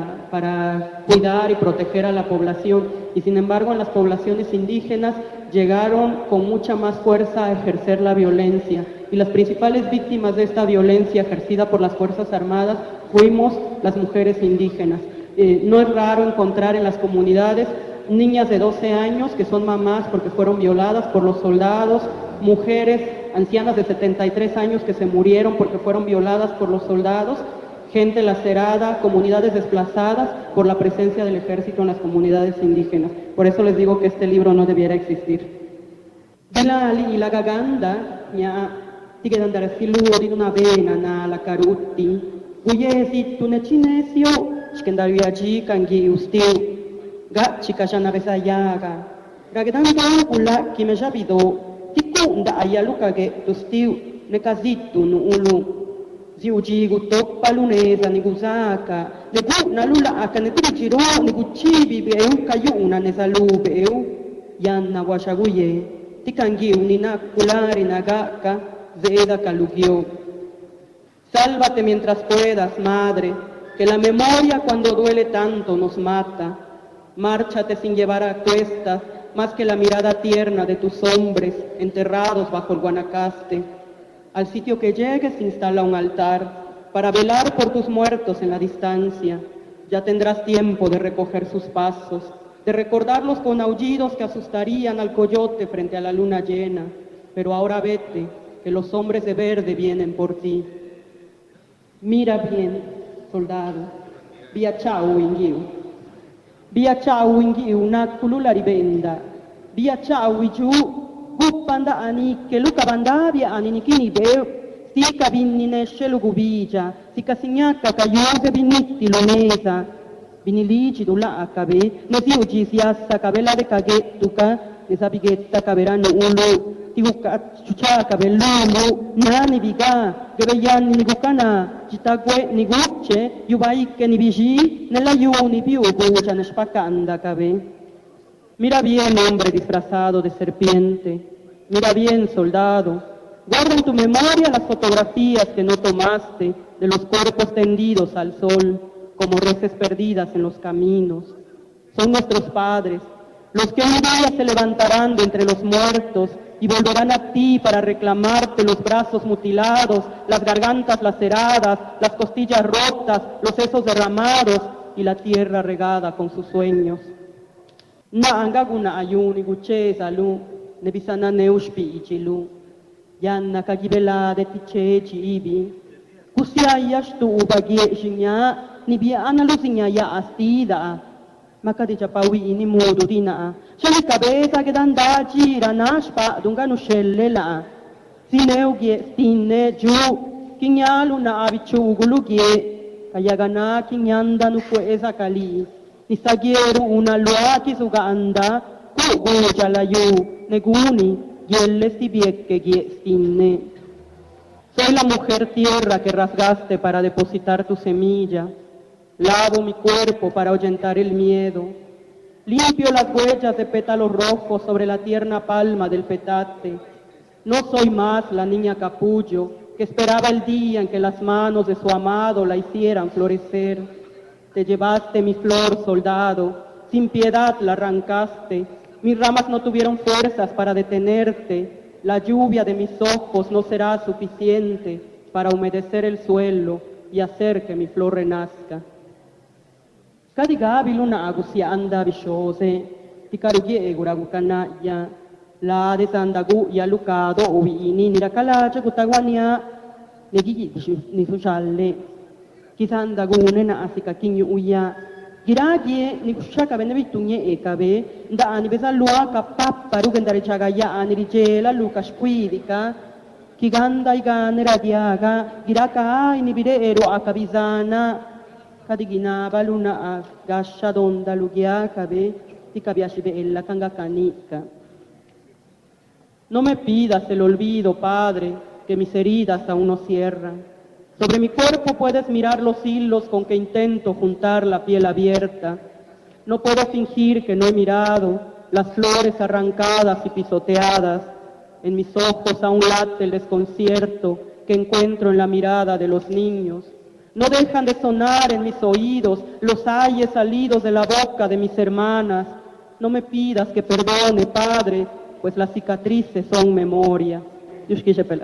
para cuidar y proteger a la población, y sin embargo en las poblaciones indígenas llegaron con mucha más fuerza a ejercer la violencia, y las principales víctimas de esta violencia ejercida por las Fuerzas Armadas fuimos las mujeres indígenas. No es raro encontrar en las comunidades niñas de 12 años que son mamás porque fueron violadas por los soldados, mujeres ancianas de 73 años que se murieron porque fueron violadas por los soldados, gente lacerada, comunidades desplazadas por la presencia del ejército en las comunidades indígenas. Por eso les digo que este libro no debiera existir. Bilali y la gaganda, ya sigue dando una vena na la caruti, uyesi tunechinesio. Shkendaviaji kangi ustiu ga chikashana besayaga gagedanto ula kimejabido tiku nda ayaluka ge tustiu nekazitu nu ulu ziuji gutok paluneza niguzaka lebu nalula akanetichiro niguchibi beu kayuna nesalube eu yanna washaguye tikangi unina kulari nagaka zeda kalugio. Sálvate mientras puedas, madre, que la memoria cuando duele tanto nos mata. Márchate sin llevar a cuestas más que la mirada tierna de tus hombres enterrados bajo el Guanacaste. Al sitio que llegues instala un altar para velar por tus muertos en la distancia. Ya tendrás tiempo de recoger sus pasos, de recordarlos con aullidos que asustarían al coyote frente a la luna llena. Pero ahora vete, que los hombres de verde vienen por ti. Mira bien, soldado, via ciao ingiu. Via ciao ingiu nakulu rivenda. Via ciao igiu, guppanda ani, che luca bandavia ani nikini beu. Sika vinnine scelu gubigia, sika signacca caiuse vinnitti lunesa. Vinilici dulla akabe, ne siugi siassa kabela de kagettuka, ne sabighetta kaberano ulu. Tiguka chuchaka bellumu, nani viga, gebeyanni nigukana, chitagwe niguche, yubaike ni vigi, nella yuni più bucha ne spacanda cabe. Mira bien, hombre disfrazado de serpiente, mira bien, soldado, guarda en tu memoria las fotografías que no tomaste de los cuerpos tendidos al sol, como reses perdidas en los caminos. Son nuestros padres, los que un día se levantarán de entre los muertos y volverán a ti para reclamarte los brazos mutilados, las gargantas laceradas, las costillas rotas, los sesos derramados y la tierra regada con sus sueños. Na angaguna ayuni guchesa lu, nebisana neushpi ichilu, yanna kagibela de tichechi ibi, kusiayash tu ubagie shinya, nibia analusinya ya astida. Maka di Japawi ini modo dina, shali cabeza che danda gira naspa dunga no shellela, sineugie stinne giù, kinyalu na avichugulugie, kayagana kinyanda no kueza kali, nisagieru una luaki suganda, kuguja la yu, neguni, yelle stibiecche gie stinne. Soy la mujer tierra que rasgaste para depositar tu semilla. Lavo mi cuerpo para ahuyentar el miedo. Limpio las huellas de pétalos rojos sobre la tierna palma del petate. No soy más la niña capullo que esperaba el día en que las manos de su amado la hicieran florecer. Te llevaste mi flor, soldado, sin piedad la arrancaste. Mis ramas no tuvieron fuerzas para detenerte. La lluvia de mis ojos no será suficiente para humedecer el suelo y hacer que mi flor renazca. Kadigabi luna agusia anda bishose, tikarugie guragukanaya, la desandagu ya lucado uini nirakalacha kutagwania, negigi ni sushalle, kisandagune na asika kinyu uya, giragie ni kushaka benevitunye ekabe, da ani besalua kapappa rugendare chagaya ani rigela lukas puidika, kiganda igane radiaga, giraka ini bidero akabizana, kadigina baluna gasha donda lugia cabe ti cabiashi bella kanga canica. No me pidas el olvido, Padre, que mis heridas aún no cierran. Sobre mi cuerpo puedes mirar los hilos con que intento juntar la piel abierta. No puedo fingir que no he mirado las flores arrancadas y pisoteadas. En mis ojos aún late el desconcierto que encuentro en la mirada de los niños. No dejan de sonar en mis oídos los ayes salidos de la boca de mis hermanas. No me pidas que perdone, Padre, pues las cicatrices son memoria. En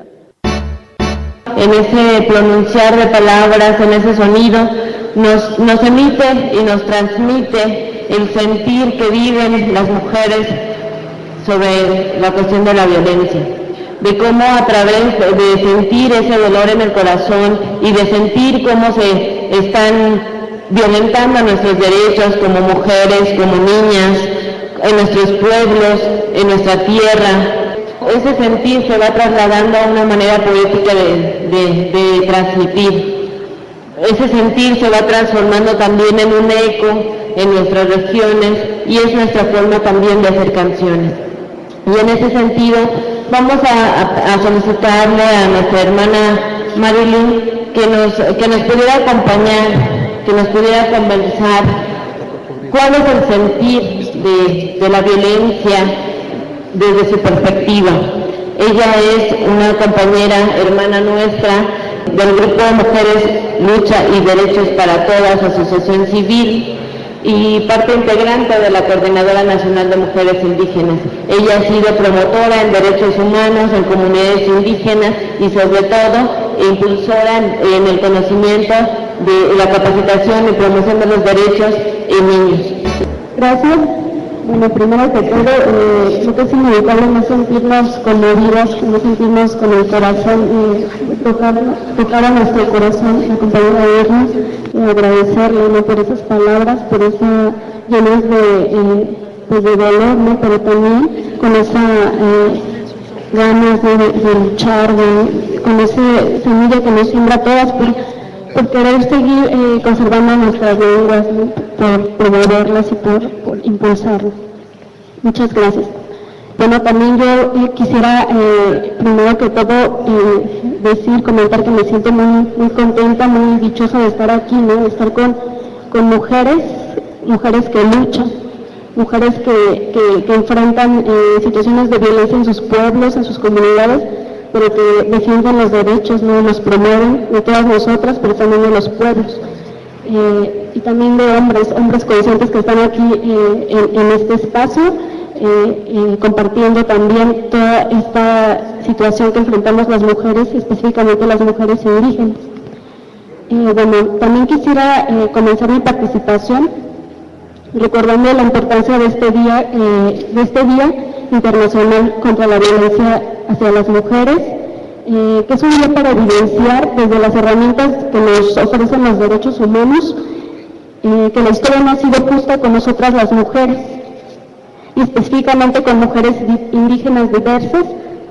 ese pronunciar de palabras, en ese sonido, nos emite y nos transmite el sentir que viven las mujeres sobre la cuestión de la violencia. De cómo a través de sentir ese dolor en el corazón y de sentir cómo se están violentando nuestros derechos como mujeres, como niñas, en nuestros pueblos, en nuestra tierra, ese sentir se va trasladando a una manera poética de transmitir. Ese sentir se va transformando también en un eco en nuestras regiones y es nuestra forma también de hacer canciones. Y en ese sentido vamos a solicitarle a nuestra hermana Marilyn que nos pudiera acompañar, que nos pudiera conversar cuál es el sentir de la violencia desde su perspectiva. Ella es una compañera, hermana nuestra, del Grupo de Mujeres Lucha y Derechos para Todas, Asociación Civil, y parte integrante de la Coordinadora Nacional de Mujeres Indígenas. Ella ha sido promotora en derechos humanos, en comunidades indígenas y sobre todo impulsora en el conocimiento de la capacitación y promoción de los derechos en niños. Gracias. Bueno, primero que todo, creo que es inevitable no sentirnos conmovidas, no sentirnos con el corazón, tocar a nuestro corazón, la compañera Irma, agradecerle, ¿no?, por esas palabras, por esa llenas de dolor, ¿no?, pero también con esa ganas de luchar, con esa semilla que nos siembra a todas por querer seguir conservando nuestras lenguas, ¿no?, por promoverlas y por impulsarlas. Muchas gracias. Bueno, también yo quisiera, primero que todo, comentar que me siento muy contenta, muy dichosa de estar aquí, ¿no?, de estar con mujeres que luchan, mujeres que enfrentan situaciones de violencia en sus pueblos, en sus comunidades, pero que defienden los derechos, ¿no?, los promueven, de todas nosotras, pero también de los pueblos. Y también de hombres conscientes que están aquí en este espacio, compartiendo también toda esta situación que enfrentamos las mujeres, específicamente las mujeres indígenas. Bueno, también quisiera comenzar mi participación recordando la importancia de este día internacional contra la violencia hacia las mujeres, que es un día para evidenciar desde las herramientas que nos ofrecen los derechos humanos, que la historia no ha sido justa con nosotras las mujeres, y específicamente con mujeres indígenas diversas.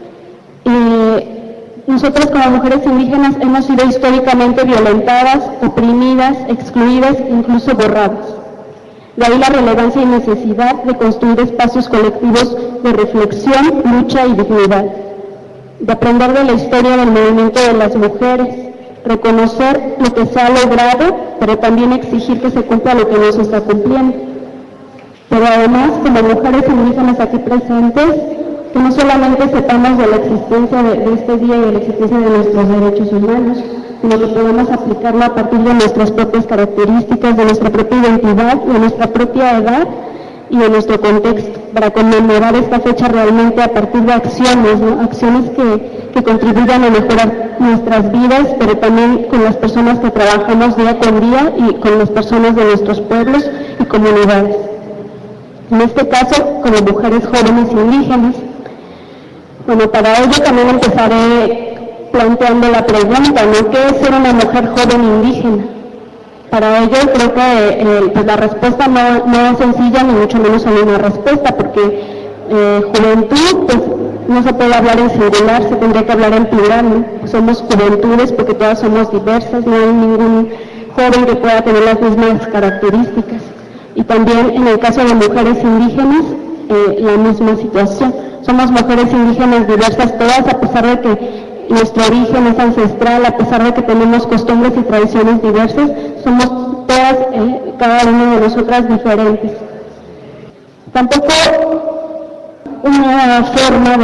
Nosotras como mujeres indígenas hemos sido históricamente violentadas, oprimidas, excluidas, incluso borradas. De ahí la relevancia y necesidad de construir espacios colectivos de reflexión, lucha y dignidad, de aprender de la historia del movimiento de las mujeres, reconocer lo que se ha logrado, pero también exigir que se cumpla lo que no se está cumpliendo. Pero además, como mujeres indígenas aquí presentes, que no solamente sepamos de la existencia de este día y de la existencia de nuestros derechos humanos, sino que podamos aplicarlo a partir de nuestras propias características, de nuestra propia identidad, de nuestra propia edad y de nuestro contexto, para conmemorar esta fecha realmente a partir de acciones, ¿no?, acciones que contribuyan a mejorar nuestras vidas, pero también con las personas que trabajamos día con día y con las personas de nuestros pueblos y comunidades. En este caso, como mujeres jóvenes indígenas. Bueno, para ello también empezaré planteando la pregunta, ¿no?, ¿qué es ser una mujer joven indígena? Para ello creo que pues la respuesta no es sencilla, ni mucho menos hay una respuesta, porque juventud, pues no se puede hablar en singular, se tendría que hablar en plural, ¿no? Somos juventudes porque todas somos diversas, no hay ningún joven que pueda tener las mismas características. Y también en el caso de mujeres indígenas, la misma situación. Somos mujeres indígenas diversas todas, a pesar de que nuestro origen es ancestral, a pesar de que tenemos costumbres y tradiciones diversas, somos todas, cada una de nosotras diferentes. Tampoco una forma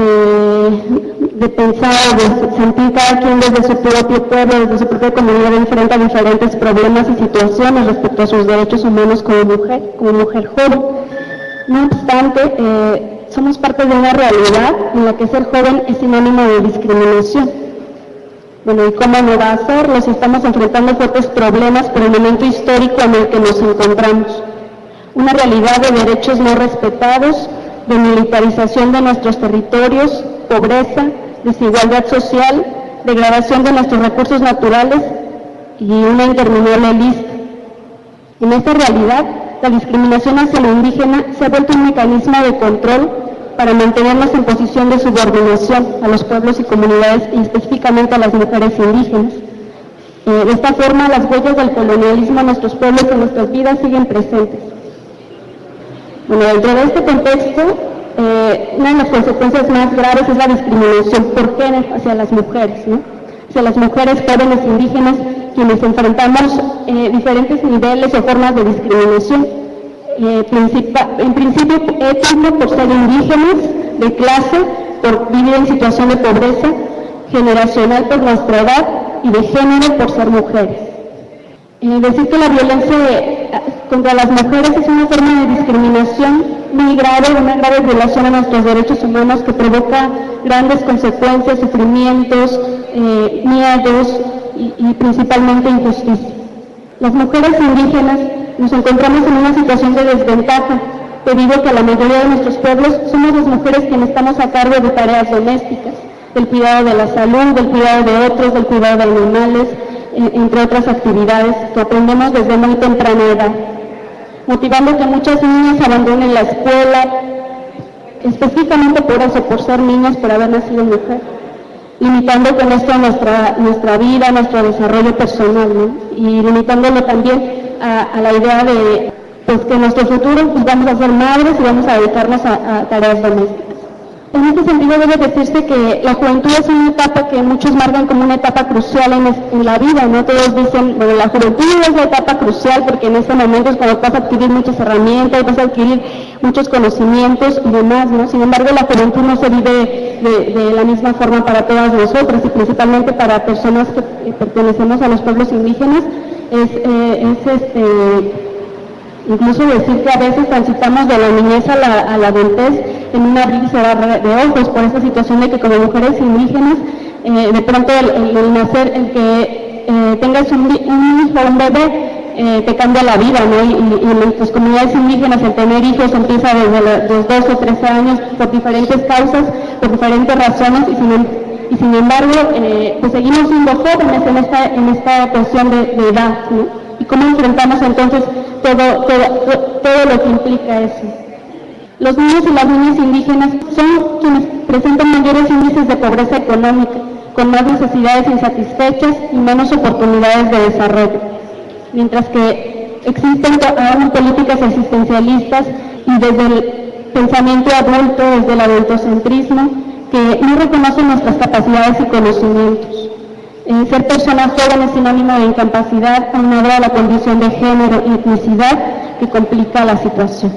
de pensar, de sentir cada quien desde su propio pueblo, desde su propia comunidad, enfrenta diferentes problemas y situaciones respecto a sus derechos humanos como mujer joven. No obstante, somos parte de una realidad en la que ser joven es sinónimo de discriminación. Bueno, ¿y cómo no va a hacerlo si estamos enfrentando fuertes problemas por el momento histórico en el que nos encontramos? Una realidad de derechos no respetados, de militarización de nuestros territorios, pobreza, desigualdad social, degradación de nuestros recursos naturales y una interminable lista. En esta realidad, la discriminación hacia lo indígena se ha vuelto un mecanismo de control para mantenernos en posición de subordinación a los pueblos y comunidades, y específicamente a las mujeres indígenas. De esta forma, las huellas del colonialismo en nuestros pueblos y en nuestras vidas siguen presentes. Bueno, dentro de este contexto, una de las consecuencias más graves es la discriminación por género hacia las mujeres, ¿no? Hacia las mujeres jóvenes indígenas, quienes enfrentamos diferentes niveles o formas de discriminación. En principio étnico por ser indígenas, de clase por vivir en situación de pobreza, generacional por nuestra edad y de género por ser mujeres. Decir que la violencia contra las mujeres es una forma de discriminación muy grave, una grave violación a nuestros derechos humanos que provoca grandes consecuencias, sufrimientos, miedos y principalmente injusticia. Las mujeres indígenas nos encontramos en una situación de desventaja, debido a que la mayoría de nuestros pueblos somos las mujeres quienes estamos a cargo de tareas domésticas, del cuidado de la salud, del cuidado de otros, del cuidado de animales, entre otras actividades que aprendemos desde muy temprana edad, motivando que muchas niñas abandonen la escuela, específicamente por eso, por ser niñas, por haber nacido mujer, limitando con esto nuestra vida, nuestro desarrollo personal, ¿no? Y limitándolo también a la idea de pues que en nuestro futuro pues, vamos a ser madres y vamos a dedicarnos a tareas domésticas. En este sentido debe decirse que la juventud es una etapa que muchos marcan como una etapa crucial en la vida, ¿no? Todos dicen, bueno, la juventud es la etapa crucial porque en ese momento es cuando vas a adquirir muchas herramientas, vas a adquirir muchos conocimientos y demás, ¿no? Sin embargo, la juventud no se vive de la misma forma para todas nosotras y principalmente para personas que pertenecemos a los pueblos indígenas, incluso decir que a veces transitamos de la niñez a la adultez en un abrir y cerrar de ojos por esta situación de que como mujeres indígenas, de pronto el nacer, el que tengas un hijo o un bebé, te cambia la vida, ¿no? Y en nuestras comunidades indígenas el tener hijos empieza desde los 12 o 13 años por diferentes causas, por diferentes razones y sin embargo pues seguimos siendo jóvenes en esta cuestión de edad, ¿no? ¿Y cómo enfrentamos entonces todo lo que implica eso? Los niños y las niñas indígenas son quienes presentan mayores índices de pobreza económica, con más necesidades insatisfechas y menos oportunidades de desarrollo, mientras que existen aún políticas existencialistas y desde el pensamiento adulto, desde el adultocentrismo, que no reconocen nuestras capacidades y conocimientos. Ser personas jóvenes sin ánimo de incapacidad, aunado a la condición de género y etnicidad que complica la situación.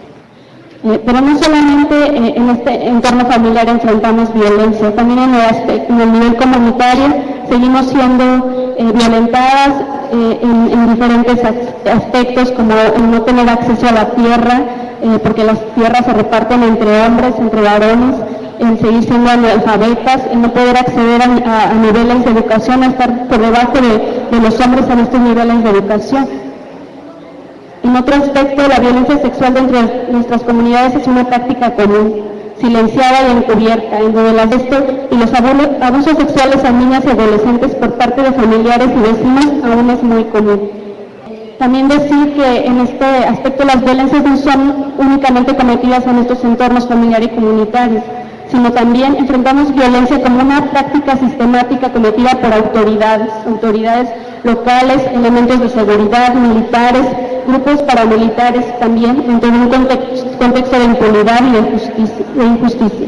Pero no solamente en este entorno familiar enfrentamos violencia, también en el nivel comunitario seguimos siendo violentadas en diferentes aspectos, como el no tener acceso a la tierra, porque las tierras se reparten entre hombres, entre varones, en seguir siendo analfabetas, en no poder acceder a niveles de educación, a estar por debajo de los hombres en estos niveles de educación. En otro aspecto, la violencia sexual dentro de nuestras comunidades es una práctica común, silenciada y encubierta, en donde y los abusos sexuales a niñas y adolescentes por parte de familiares y vecinos aún es muy común. También decir que en este aspecto las violencias no son únicamente cometidas en estos entornos familiares y comunitarios, sino también enfrentamos violencia como una práctica sistemática cometida por autoridades locales, elementos de seguridad, militares, grupos paramilitares también, dentro de un contexto de impunidad y de injusticia.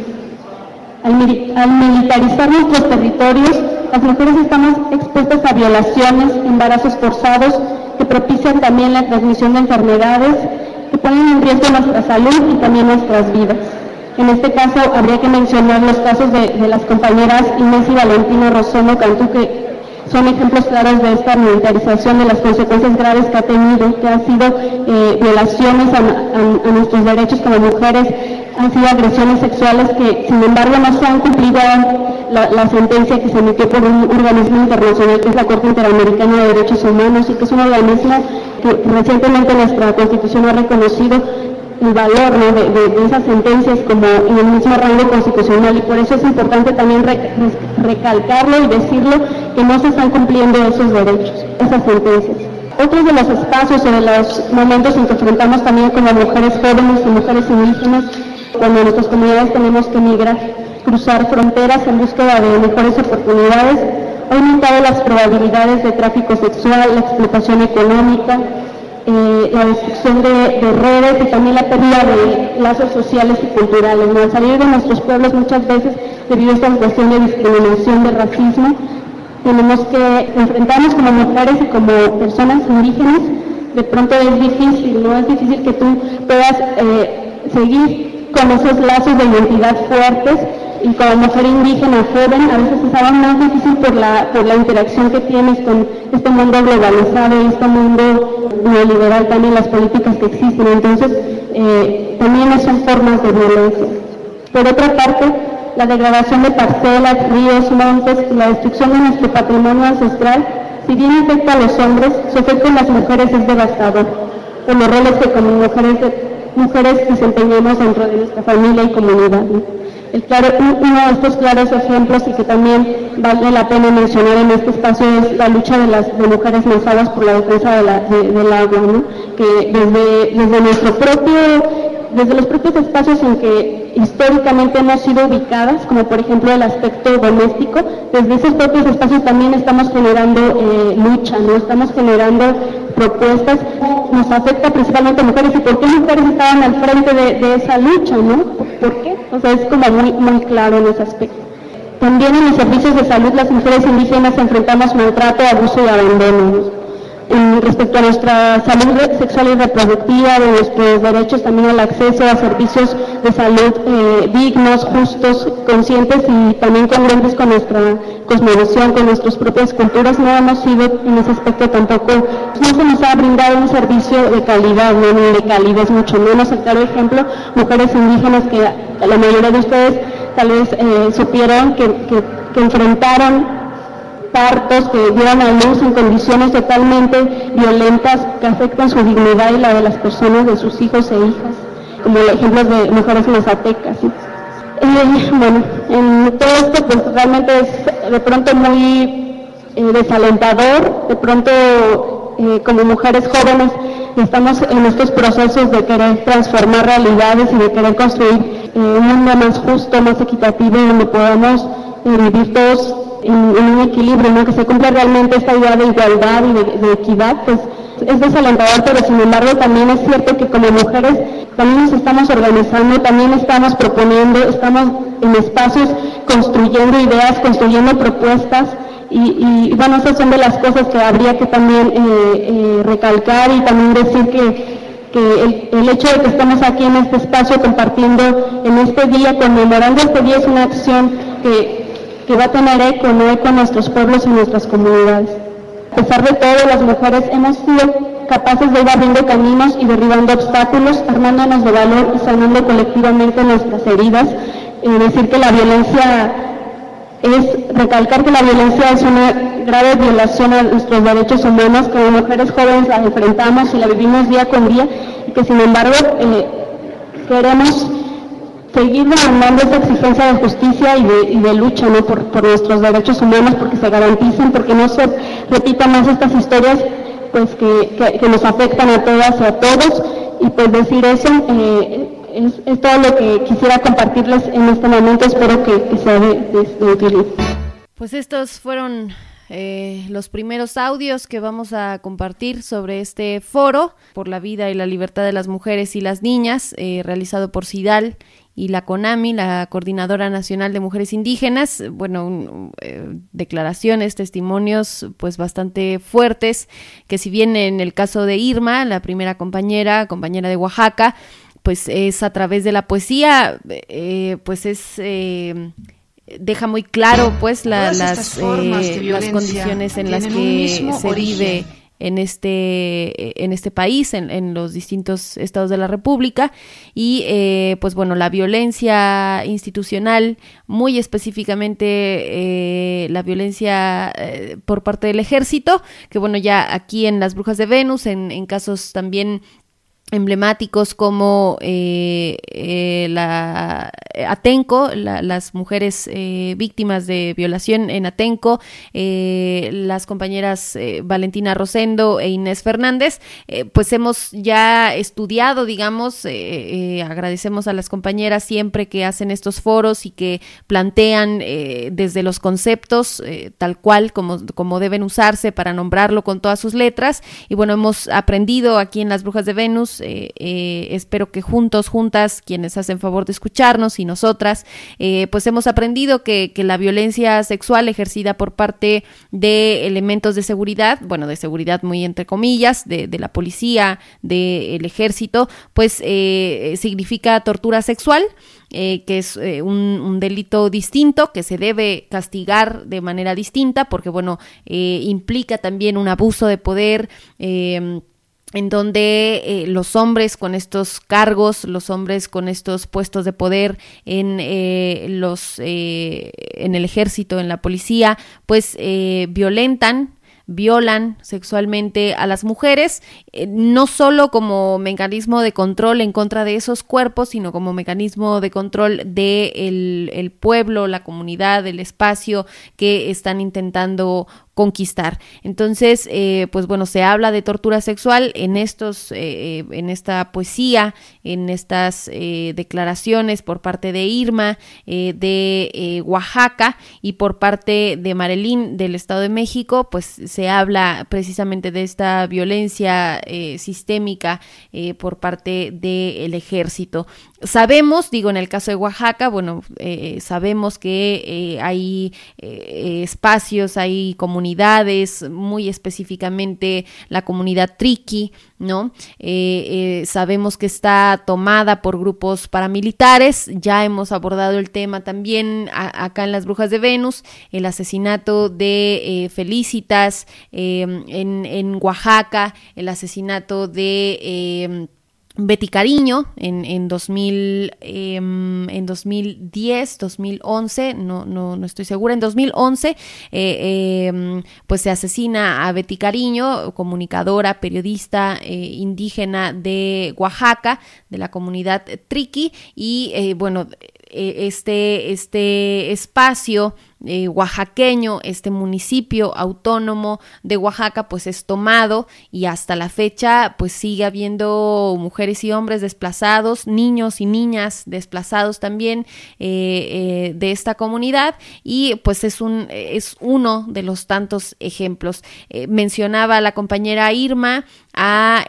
Al militarizar nuestros territorios, las mujeres estamos expuestas a violaciones, embarazos forzados, que propician también la transmisión de enfermedades, que ponen en riesgo nuestra salud y también nuestras vidas. En este caso, habría que mencionar los casos de las compañeras Inés y Valentina Roseno Cantú, que son ejemplos claros de esta militarización, de las consecuencias graves que ha tenido, que han sido violaciones a nuestros derechos como mujeres, han sido agresiones sexuales que, sin embargo, no se han cumplido la sentencia que se emitió por un organismo internacional, que es la Corte Interamericana de Derechos Humanos, y que es un organismo que recientemente nuestra Constitución ha reconocido el valor, ¿no?, de esas sentencias como en el mismo rango constitucional, y por eso es importante también recalcarlo y decirlo, que no se están cumpliendo esos derechos, esas sentencias. Otros de los espacios o de los momentos en que enfrentamos también como mujeres jóvenes y mujeres indígenas, cuando en nuestras comunidades tenemos que migrar, cruzar fronteras en búsqueda de mejores oportunidades, ha aumentado las probabilidades de tráfico sexual, la explotación económica, la destrucción de redes y también la pérdida de lazos sociales y culturales, ¿no? Al salir de nuestros pueblos muchas veces, debido a esta cuestión de discriminación, de racismo, tenemos que enfrentarnos como mujeres y como personas indígenas. De pronto es difícil, ¿no? Es difícil que tú puedas seguir con esos lazos de identidad fuertes y como mujer indígena joven a veces es aún más difícil por la interacción que tienes con este mundo globalizado y este mundo neoliberal, también las políticas que existen. Entonces también son formas de violencia. Por otra parte, la degradación de parcelas, ríos, montes y la destrucción de nuestro patrimonio ancestral, si bien afecta a los hombres, su efecto en las mujeres es devastador, por los roles que como mujeres desempeñamos dentro de nuestra familia y comunidad, ¿no? Uno de estos claros ejemplos y que también vale la pena mencionar en este espacio es la lucha de mujeres mensadas por la defensa del agua, ¿no? Que desde los propios espacios en que históricamente hemos sido ubicadas, como por ejemplo el aspecto doméstico, desde esos propios espacios también estamos generando lucha, ¿no? Estamos generando propuestas, nos afecta principalmente a mujeres. ¿Y por qué mujeres estaban al frente de esa lucha, no? ¿Por qué? O sea, es como muy claro en ese aspecto. También en los servicios de salud las mujeres indígenas enfrentamos maltrato, abuso y abandono. Respecto a nuestra salud sexual y reproductiva, de nuestros derechos también al acceso a servicios de salud dignos, justos, conscientes y también congruentes con nuestra cosmovisión, con nuestras propias culturas, no hemos sido en ese aspecto tampoco, no se nos ha brindado un servicio de calidad, no ni de calidez, mucho menos. El claro ejemplo, mujeres indígenas que la mayoría de ustedes tal vez supieron que enfrentaron partos, que dieron a luz en condiciones totalmente violentas que afectan su dignidad y la de las personas, de sus hijos e hijas, como ejemplos de mujeres mazatecas, ¿sí? Bueno, en todo esto pues realmente es de pronto muy desalentador, de pronto como mujeres jóvenes estamos en estos procesos de querer transformar realidades y de querer construir un mundo más justo, más equitativo, donde podamos vivir todos en un equilibrio, ¿no? Que se cumpla realmente esta idea de igualdad y de equidad, pues es desalentador, pero sin embargo también es cierto que como mujeres también nos estamos organizando, también estamos proponiendo, estamos en espacios construyendo ideas, construyendo propuestas y bueno, esas son de las cosas que habría que también recalcar y también decir que el hecho de que estemos aquí en este espacio compartiendo en este día, conmemorando este día, es una acción que va a tener eco en nuestros pueblos y nuestras comunidades. A pesar de todo, las mujeres hemos sido capaces de ir abriendo caminos y derribando obstáculos, armándonos de valor y sanando colectivamente nuestras heridas. Decir que la violencia recalcar que la violencia es una grave violación a nuestros derechos humanos, que como mujeres jóvenes la enfrentamos y la vivimos día con día, y que sin embargo queremos seguir demandando esa exigencia de justicia y de lucha, ¿no? por nuestros derechos humanos, porque se garanticen, porque no se repitan más estas historias pues que nos afectan a todas y a todos. Y pues decir eso es todo lo que quisiera compartirles en este momento. Espero que sea de utilidad. Pues estos fueron los primeros audios que vamos a compartir sobre este foro por la vida y la libertad de las mujeres y las niñas, realizado por CIDAL y la CONAMI, la Coordinadora Nacional de Mujeres Indígenas. Bueno, declaraciones, testimonios pues bastante fuertes, que si bien en el caso de Irma, la primera compañera de Oaxaca, pues es a través de la poesía, pues es deja muy claro pues las condiciones en las que se vive en este país, en los distintos estados de la República, y pues bueno, la violencia institucional, muy específicamente la violencia por parte del ejército, que bueno, ya aquí en Las Brujas de Venus, en casos también emblemáticos como Atenco, las mujeres víctimas de violación en Atenco, las compañeras Valentina Rosendo e Inés Fernández, pues hemos ya estudiado, digamos, agradecemos a las compañeras siempre que hacen estos foros y que plantean desde los conceptos tal cual como deben usarse para nombrarlo con todas sus letras. Y bueno, hemos aprendido aquí en Las Brujas de Venus espero que juntas, quienes hacen favor de escucharnos y nosotras, pues hemos aprendido que la violencia sexual ejercida por parte de elementos de seguridad, bueno, de seguridad muy entre comillas, de la policía, del ejército, pues significa tortura sexual, que es un delito distinto, que se debe castigar de manera distinta, porque bueno, implica también un abuso de poder, en donde los hombres con estos cargos, los hombres con estos puestos de poder en el ejército, en la policía, pues violan sexualmente a las mujeres, no solo como mecanismo de control en contra de esos cuerpos, sino como mecanismo de control de el pueblo, la comunidad, el espacio que están intentando conquistar. Entonces, pues bueno, se habla de tortura sexual en esta poesía, en estas declaraciones por parte de Irma de Oaxaca y por parte de Marelín del Estado de México, pues se habla precisamente de esta violencia sistémica por parte del ejército. Sabemos, digo, en el caso de Oaxaca, bueno, sabemos que hay espacios, hay comunidades, muy específicamente la comunidad triqui, ¿no? Sabemos que está tomada por grupos paramilitares, ya hemos abordado el tema también acá en Las Brujas de Venus, el asesinato de Felicitas en Oaxaca, el asesinato de Betty Cariño en 2010, 2011, no estoy segura, en 2011 pues se asesina a Betty Cariño, comunicadora, periodista indígena de Oaxaca, de la comunidad triqui, y bueno, este espacio oaxaqueño, este municipio autónomo de Oaxaca, pues es tomado, y hasta la fecha pues sigue habiendo mujeres y hombres desplazados, niños y niñas desplazados también de esta comunidad, y pues es uno de los tantos ejemplos. Mencionaba la compañera Irma a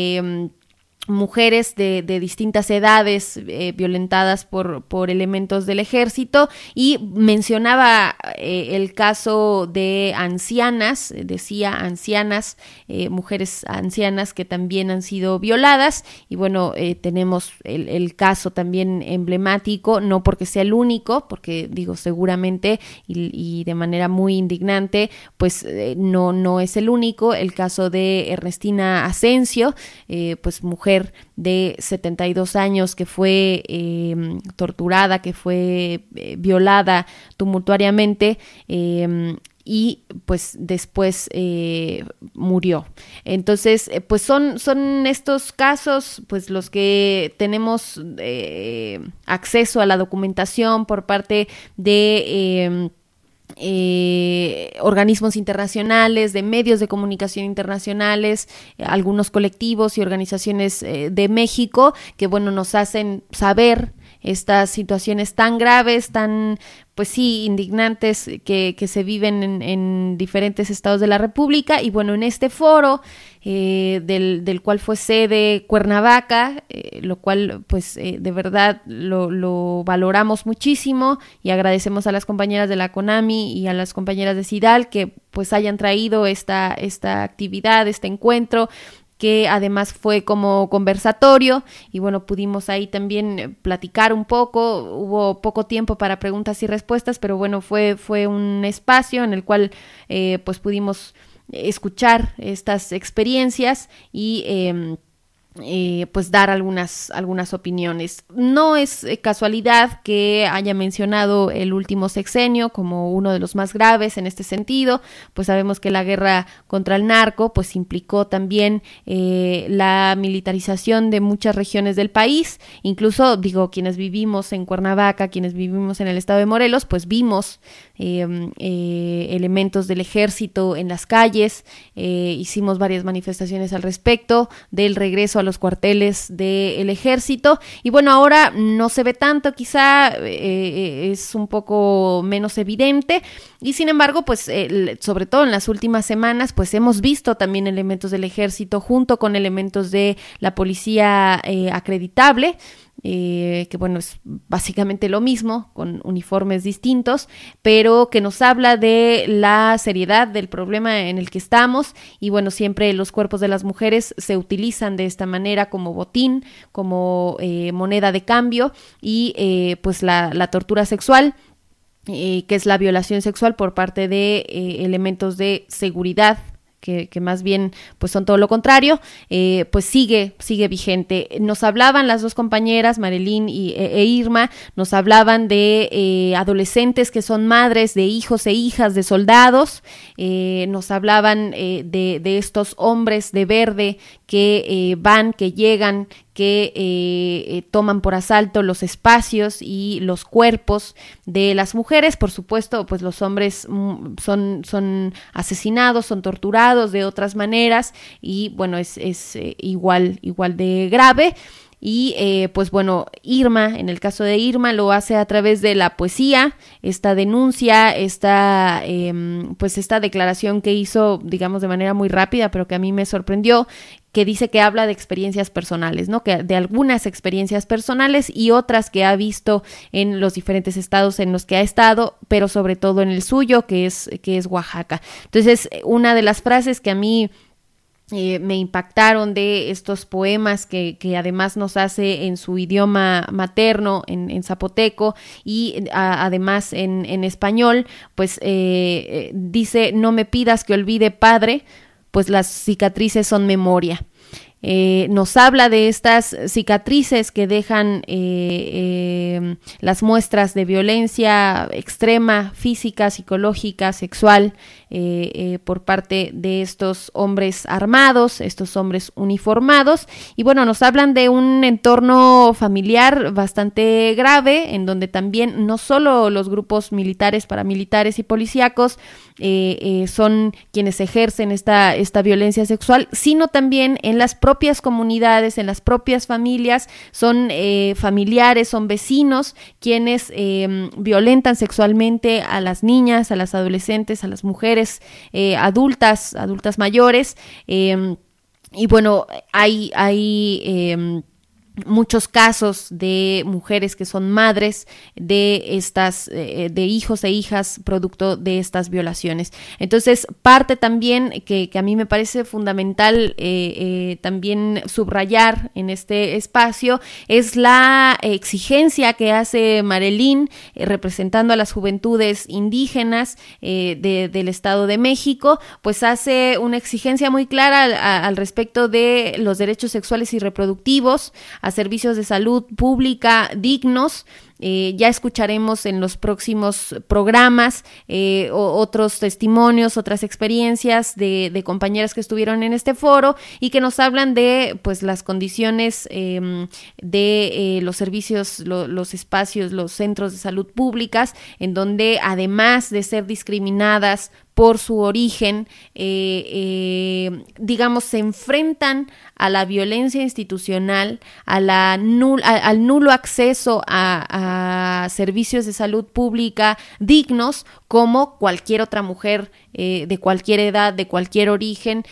mujeres de distintas edades violentadas por elementos del ejército, y mencionaba el caso de ancianas, decía ancianas, mujeres ancianas que también han sido violadas, y bueno, tenemos el caso también emblemático, no porque sea el único, porque digo seguramente y de manera muy indignante, pues no es el único, el caso de Ernestina Asensio, pues mujer de 72 años que fue torturada, que fue violada tumultuariamente, y pues después murió. Entonces, pues son estos casos pues los que tenemos acceso a la documentación por parte de organismos internacionales, de medios de comunicación internacionales, algunos colectivos y organizaciones de México, que bueno, nos hacen saber estas situaciones tan graves, tan pues sí, indignantes que se viven en diferentes estados de la República. Y bueno, en este foro del cual fue sede Cuernavaca, lo cual pues de verdad lo valoramos muchísimo, y agradecemos a las compañeras de la CONAMI y a las compañeras de CIDAL que pues hayan traído esta actividad, este encuentro, que además fue como conversatorio, y bueno, pudimos ahí también platicar un poco, hubo poco tiempo para preguntas y respuestas, pero bueno, fue un espacio en el cual pues pudimos escuchar estas experiencias y pues dar algunas opiniones. No es casualidad que haya mencionado el último sexenio como uno de los más graves en este sentido, pues sabemos que la guerra contra el narco pues implicó también la militarización de muchas regiones del país, incluso digo, quienes vivimos en Cuernavaca, quienes vivimos en el estado de Morelos, pues vimos elementos del ejército en las calles, hicimos varias manifestaciones al respecto del regreso a los cuarteles del ejército, y bueno, ahora no se ve tanto, quizá es un poco menos evidente, y sin embargo, pues sobre todo en las últimas semanas, pues hemos visto también elementos del ejército junto con elementos de la policía acreditable, que bueno, es básicamente lo mismo, con uniformes distintos, pero que nos habla de la seriedad del problema en el que estamos, y bueno, siempre los cuerpos de las mujeres se utilizan de esta manera como botín, como moneda de cambio, y pues la tortura sexual, que es la violación sexual por parte de elementos de seguridad, que más bien pues son todo lo contrario, pues sigue vigente. Nos hablaban las dos compañeras, Marilyn e Irma, nos hablaban de adolescentes que son madres de hijos e hijas de soldados, nos hablaban de estos hombres de verde que van, que llegan, que toman por asalto los espacios y los cuerpos de las mujeres. Por supuesto, pues los hombres son asesinados, son torturados de otras maneras, y bueno, es igual de grave. Y pues bueno, Irma, en el caso de Irma, lo hace a través de la poesía, esta denuncia, esta declaración que hizo, digamos, de manera muy rápida, pero que a mí me sorprendió, que dice que habla de experiencias personales, ¿no? Que de algunas experiencias personales y otras que ha visto en los diferentes estados en los que ha estado, pero sobre todo en el suyo, que es Oaxaca. Entonces, una de las frases que a mí me impactaron de estos poemas que además nos hace en su idioma materno, en zapoteco, y además en español, pues dice: no me pidas que olvide, padre, pues las cicatrices son memoria. Nos habla de estas cicatrices que dejan las muestras de violencia extrema, física, psicológica, sexual, por parte de estos hombres armados, estos hombres uniformados, y bueno, nos hablan de un entorno familiar bastante grave, en donde también no solo los grupos militares, paramilitares y policíacos son quienes ejercen esta violencia sexual, sino también en las propias comunidades, en las propias familias, son familiares, son vecinos quienes violentan sexualmente a las niñas, a las adolescentes, a las mujeres adultas mayores, y bueno, hay muchos casos de mujeres que son madres de de hijos e hijas producto de estas violaciones. Entonces, parte también que a mí me parece fundamental también subrayar en este espacio es la exigencia que hace Marilyn, representando a las juventudes indígenas del Estado de México, pues hace una exigencia muy clara al respecto de los derechos sexuales y reproductivos, a servicios de salud pública dignos. Ya escucharemos en los próximos programas otros testimonios, otras experiencias de compañeras que estuvieron en este foro y que nos hablan de pues las condiciones de los servicios, los espacios, los centros de salud públicas, en donde además de ser discriminadas por su origen, digamos, se enfrentan a la violencia institucional, al nulo acceso a servicios de salud pública dignos, como cualquier otra mujer de cualquier edad, de cualquier origen,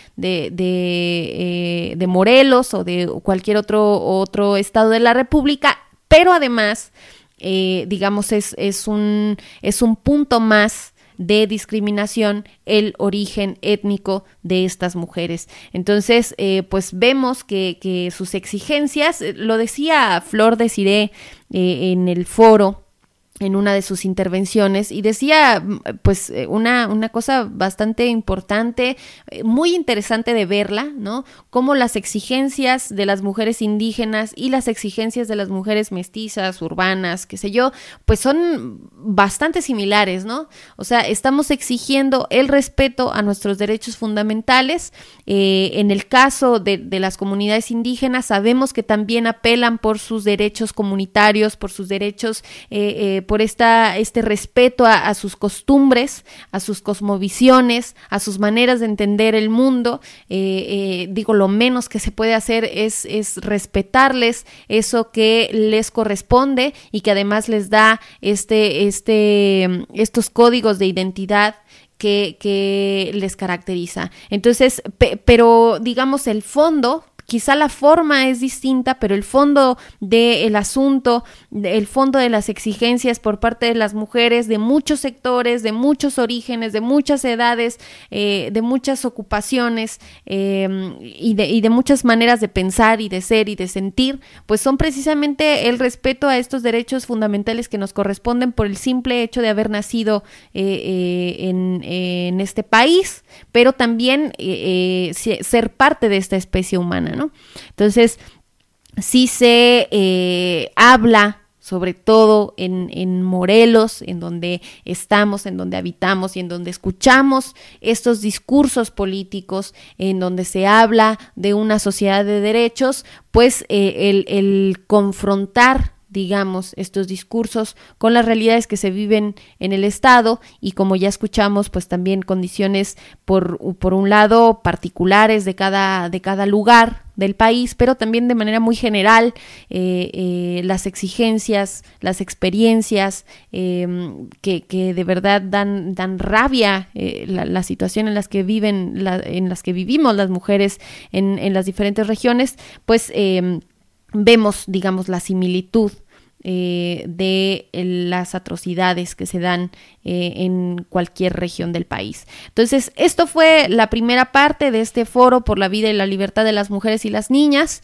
de Morelos o de cualquier otro estado de la República, pero además, digamos, es un punto más de discriminación el origen étnico de estas mujeres. Entonces, pues vemos que sus exigencias, lo decía Flor Desiré en el foro, en una de sus intervenciones, y decía pues una cosa bastante importante, muy interesante de verla, ¿no? Cómo las exigencias de las mujeres indígenas y las exigencias de las mujeres mestizas, urbanas, qué sé yo, pues son bastante similares, ¿no? O sea, estamos exigiendo el respeto a nuestros derechos fundamentales. En el caso de las comunidades indígenas, sabemos que también apelan por sus derechos comunitarios, por sus derechos por este respeto a sus costumbres, a sus cosmovisiones, a sus maneras de entender el mundo. Digo, lo menos que se puede hacer es respetarles eso que les corresponde y que además les da estos códigos de identidad que les caracteriza. Entonces, pero digamos el fondo, quizá la forma es distinta, pero el fondo del asunto, el fondo de las exigencias por parte de las mujeres de muchos sectores, de muchos orígenes, de muchas edades, de muchas ocupaciones y de muchas maneras de pensar y de ser y de sentir, pues son precisamente el respeto a estos derechos fundamentales que nos corresponden por el simple hecho de haber nacido en este país, pero también ser parte de esta especie humana, ¿no? Entonces, sí se habla, sobre todo en Morelos, en donde estamos, en donde habitamos y en donde escuchamos estos discursos políticos, en donde se habla de una sociedad de derechos, pues el confrontar, digamos, estos discursos con las realidades que se viven en el Estado y, como ya escuchamos, pues también condiciones por un lado particulares de cada lugar del país, pero también de manera muy general las exigencias, las experiencias que de verdad dan rabia, la situación en las que vivimos las mujeres en las diferentes regiones, pues vemos, digamos, la similitud de las atrocidades que se dan en cualquier región del país. Entonces, esto fue la primera parte de este foro por la vida y la libertad de las mujeres y las niñas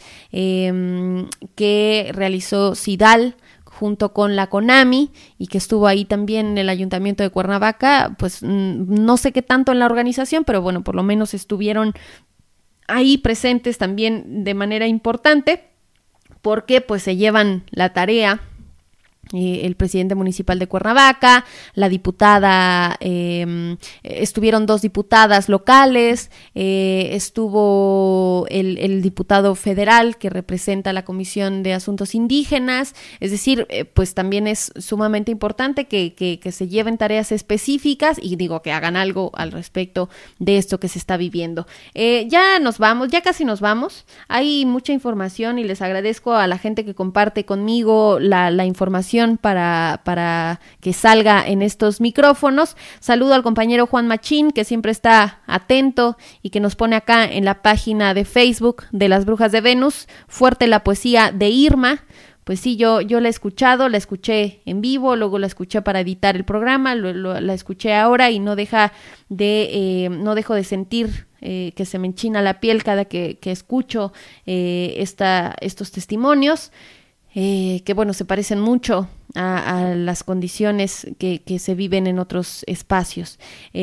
que realizó CIDAL junto con la CONAMI y que estuvo ahí también en el Ayuntamiento de Cuernavaca. Pues no sé qué tanto en la organización, pero bueno, por lo menos estuvieron ahí presentes también de manera importante, porque pues se llevan la tarea el presidente municipal de Cuernavaca, la diputada, estuvieron 2 diputadas locales, estuvo el diputado federal que representa la Comisión de Asuntos Indígenas. Es decir, pues también es sumamente importante que se lleven tareas específicas y digo que hagan algo al respecto de esto que se está viviendo. Ya nos vamos, ya casi nos vamos. Hay mucha información y les agradezco a la gente que comparte conmigo la información para que salga en estos micrófonos. Saludo al compañero Juan Machín, que siempre está atento y que nos pone acá en la página de Facebook de Las Brujas de Venus. Fuerte la poesía de Irma. Pues sí, yo la he escuchado, la escuché en vivo, luego la escuché para editar el programa, la escuché ahora y no dejo de sentir que se me enchina la piel cada que escucho estos testimonios. Que bueno, se parecen mucho a las condiciones que se viven en otros espacios.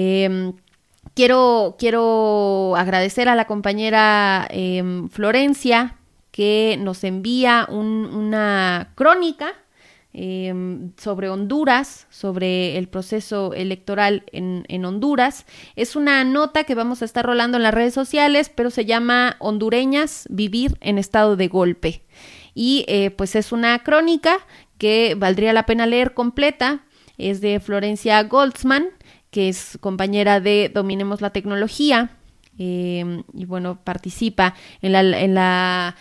Quiero agradecer a la compañera Florencia, que nos envía una crónica sobre Honduras, sobre el proceso electoral en Honduras. Es una nota que vamos a estar rolando en las redes sociales, pero se llama Hondureñas, vivir en estado de golpe. Y pues es una crónica que valdría la pena leer completa. Es de Florencia Goldsman, que es compañera de Dominemos la Tecnología, y bueno, participa en la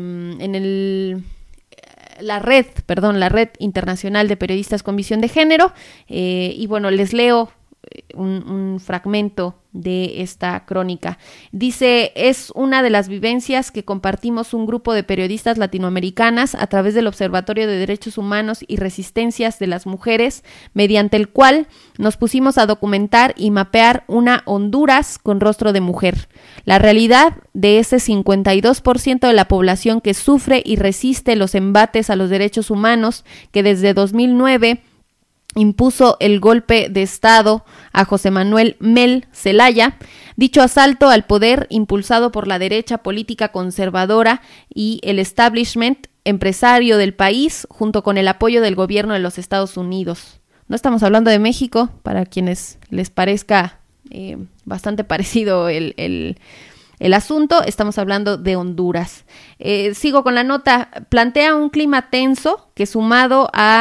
Red Internacional de Periodistas con Visión de Género, y bueno, les leo un fragmento de esta crónica. Dice: es una de las vivencias que compartimos un grupo de periodistas latinoamericanas a través del Observatorio de Derechos Humanos y Resistencias de las Mujeres, mediante el cual nos pusimos a documentar y mapear una Honduras con rostro de mujer. La realidad de ese 52% de la población que sufre y resiste los embates a los derechos humanos que desde 2009 impuso el golpe de Estado a José Manuel Mel Zelaya. Dicho asalto al poder, impulsado por la derecha política conservadora y el establishment empresario del país, junto con el apoyo del gobierno de los Estados Unidos. No estamos hablando de México, para quienes les parezca bastante parecido el asunto, estamos hablando de Honduras. Sigo con la nota. Plantea un clima tenso que, sumado a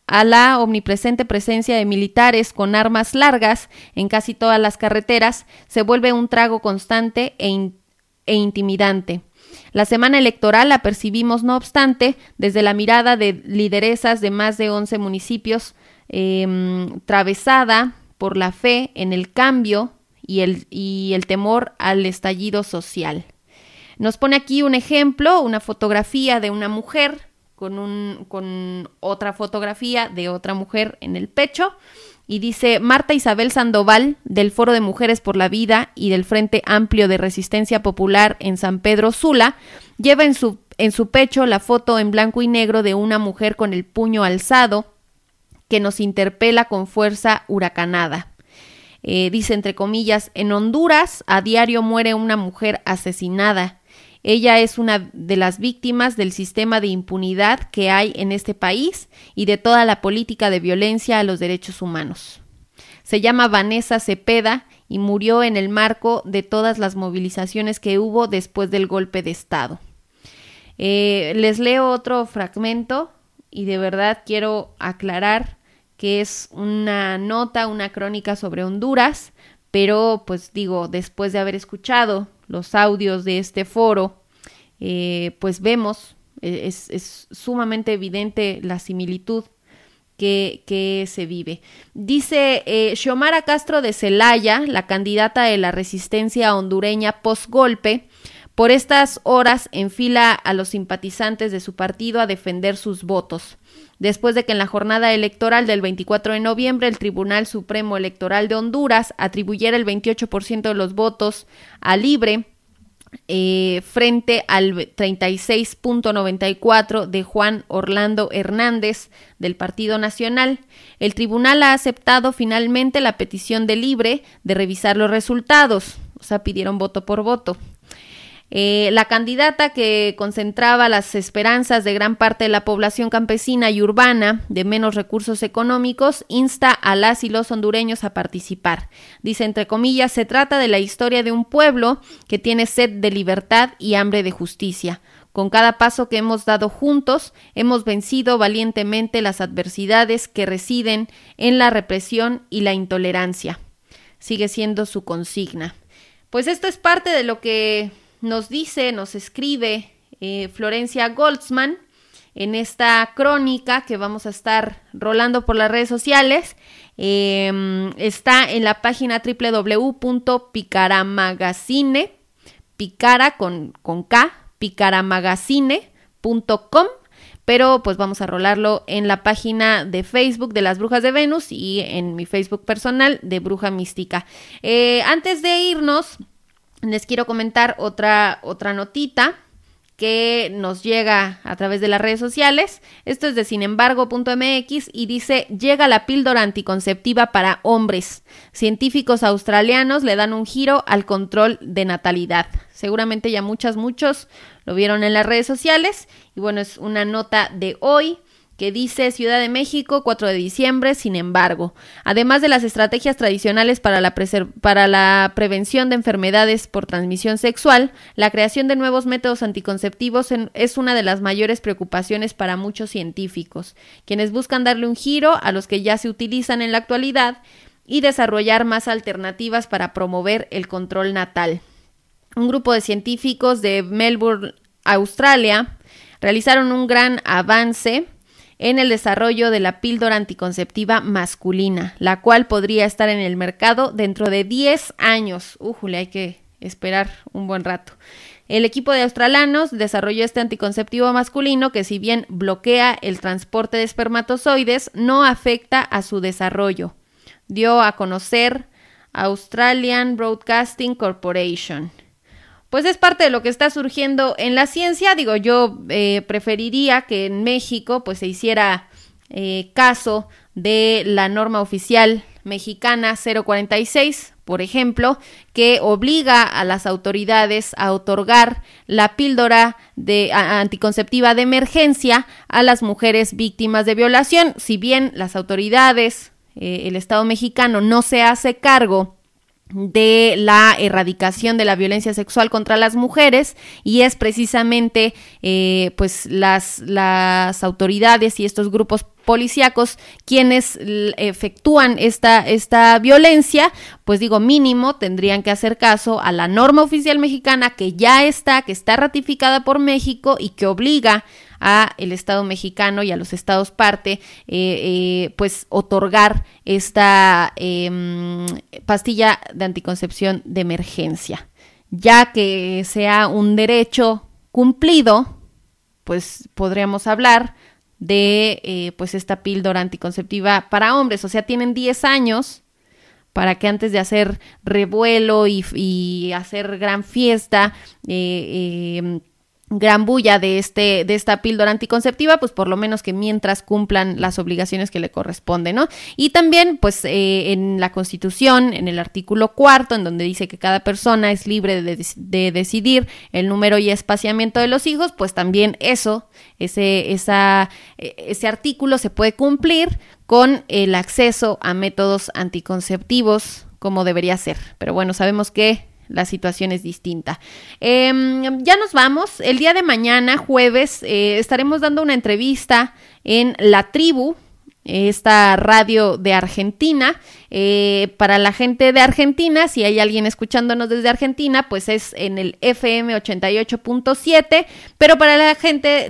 a la omnipresente presencia de militares con armas largas en casi todas las carreteras, se vuelve un trago constante e intimidante. La semana electoral la percibimos, no obstante, desde la mirada de lideresas de más de 11 municipios, atravesada por la fe en el cambio y el temor al estallido social. Nos pone aquí un ejemplo, una fotografía de una mujer con otra fotografía de otra mujer en el pecho, y dice: Marta Isabel Sandoval, del Foro de Mujeres por la Vida y del Frente Amplio de Resistencia Popular en San Pedro Sula, lleva en su pecho la foto en blanco y negro de una mujer con el puño alzado que nos interpela con fuerza huracanada. Dice entre comillas: en Honduras a diario muere una mujer asesinada. Ella es una de las víctimas del sistema de impunidad que hay en este país y de toda la política de violencia a los derechos humanos. Se llama Vanessa Cepeda y murió en el marco de todas las movilizaciones que hubo después del golpe de Estado. Les leo otro fragmento y de verdad quiero aclarar que es una nota, una crónica sobre Honduras, pero pues digo, después de haber escuchado los audios de este foro, pues vemos, es sumamente evidente la similitud que se vive. Dice Xiomara Castro de Celaya, la candidata de la resistencia hondureña post-golpe, por estas horas enfila a los simpatizantes de su partido a defender sus votos. Después de que en la jornada electoral del 24 de noviembre el Tribunal Supremo Electoral de Honduras atribuyera el 28% de los votos a Libre, frente al 36.94 de Juan Orlando Hernández del Partido Nacional, el tribunal ha aceptado finalmente la petición de Libre de revisar los resultados, o sea, pidieron voto por voto. La candidata, que concentraba las esperanzas de gran parte de la población campesina y urbana de menos recursos económicos, insta a las y los hondureños a participar. Dice entre comillas: se trata de la historia de un pueblo que tiene sed de libertad y hambre de justicia. Con cada paso que hemos dado juntos, hemos vencido valientemente las adversidades que residen en la represión y la intolerancia. Sigue siendo su consigna. Pues esto es parte de lo que nos escribe Florencia Goldsman en esta crónica que vamos a estar rolando por las redes sociales. Está en la página www.picaramagazine, picara con K, picaramagazine.com, pero pues vamos a rolarlo en la página de Facebook de las Brujas de Venus y en mi Facebook personal de Bruja Mística. Antes de irnos, les quiero comentar otra notita que nos llega a través de las redes sociales. Esto es de sinembargo.mx y dice: llega la píldora anticonceptiva para hombres. Científicos australianos le dan un giro al control de natalidad. Seguramente ya muchos lo vieron en las redes sociales. Y bueno, es una nota de hoy que dice: Ciudad de México, 4 de diciembre, sin embargo. Además de las estrategias tradicionales para la prevención de enfermedades por transmisión sexual, la creación de nuevos métodos anticonceptivos es una de las mayores preocupaciones para muchos científicos, quienes buscan darle un giro a los que ya se utilizan en la actualidad y desarrollar más alternativas para promover el control natal. Un grupo de científicos de Melbourne, Australia, realizaron un gran avance en el desarrollo de la píldora anticonceptiva masculina, la cual podría estar en el mercado dentro de 10 años. Hay que esperar un buen rato. El equipo de australianos desarrolló este anticonceptivo masculino que, si bien bloquea el transporte de espermatozoides, no afecta a su desarrollo. Dio a conocer Australian Broadcasting Corporation. Pues es parte de lo que está surgiendo en la ciencia. Digo, yo preferiría que en México pues se hiciera caso de la norma oficial mexicana 046, por ejemplo, que obliga a las autoridades a otorgar la píldora anticonceptiva de emergencia a las mujeres víctimas de violación. Si bien las autoridades, el Estado mexicano no se hace cargo de la erradicación de la violencia sexual contra las mujeres, y es precisamente pues las autoridades y estos grupos policíacos quienes efectúan esta violencia, pues digo, mínimo tendrían que hacer caso a la norma oficial mexicana que está ratificada por México y que obliga a el Estado mexicano y a los estados parte, pues otorgar esta pastilla de anticoncepción de emergencia. Ya que sea un derecho cumplido, pues podríamos hablar de pues esta píldora anticonceptiva para hombres. O sea, tienen 10 años para que antes de hacer revuelo y hacer gran fiesta, gran bulla de esta píldora anticonceptiva, pues por lo menos que mientras cumplan las obligaciones que le corresponden, ¿no? Y también, pues, en la Constitución, en el artículo 4, en donde dice que cada persona es libre de decidir el número y espaciamiento de los hijos, pues también ese artículo se puede cumplir con el acceso a métodos anticonceptivos como debería ser. Pero bueno, sabemos que la situación es distinta. Ya nos vamos. El día de mañana, jueves, estaremos dando una entrevista en La Tribu, esta radio de Argentina. Para la gente de Argentina, si hay alguien escuchándonos desde Argentina, pues es en el FM 88.7, pero para la gente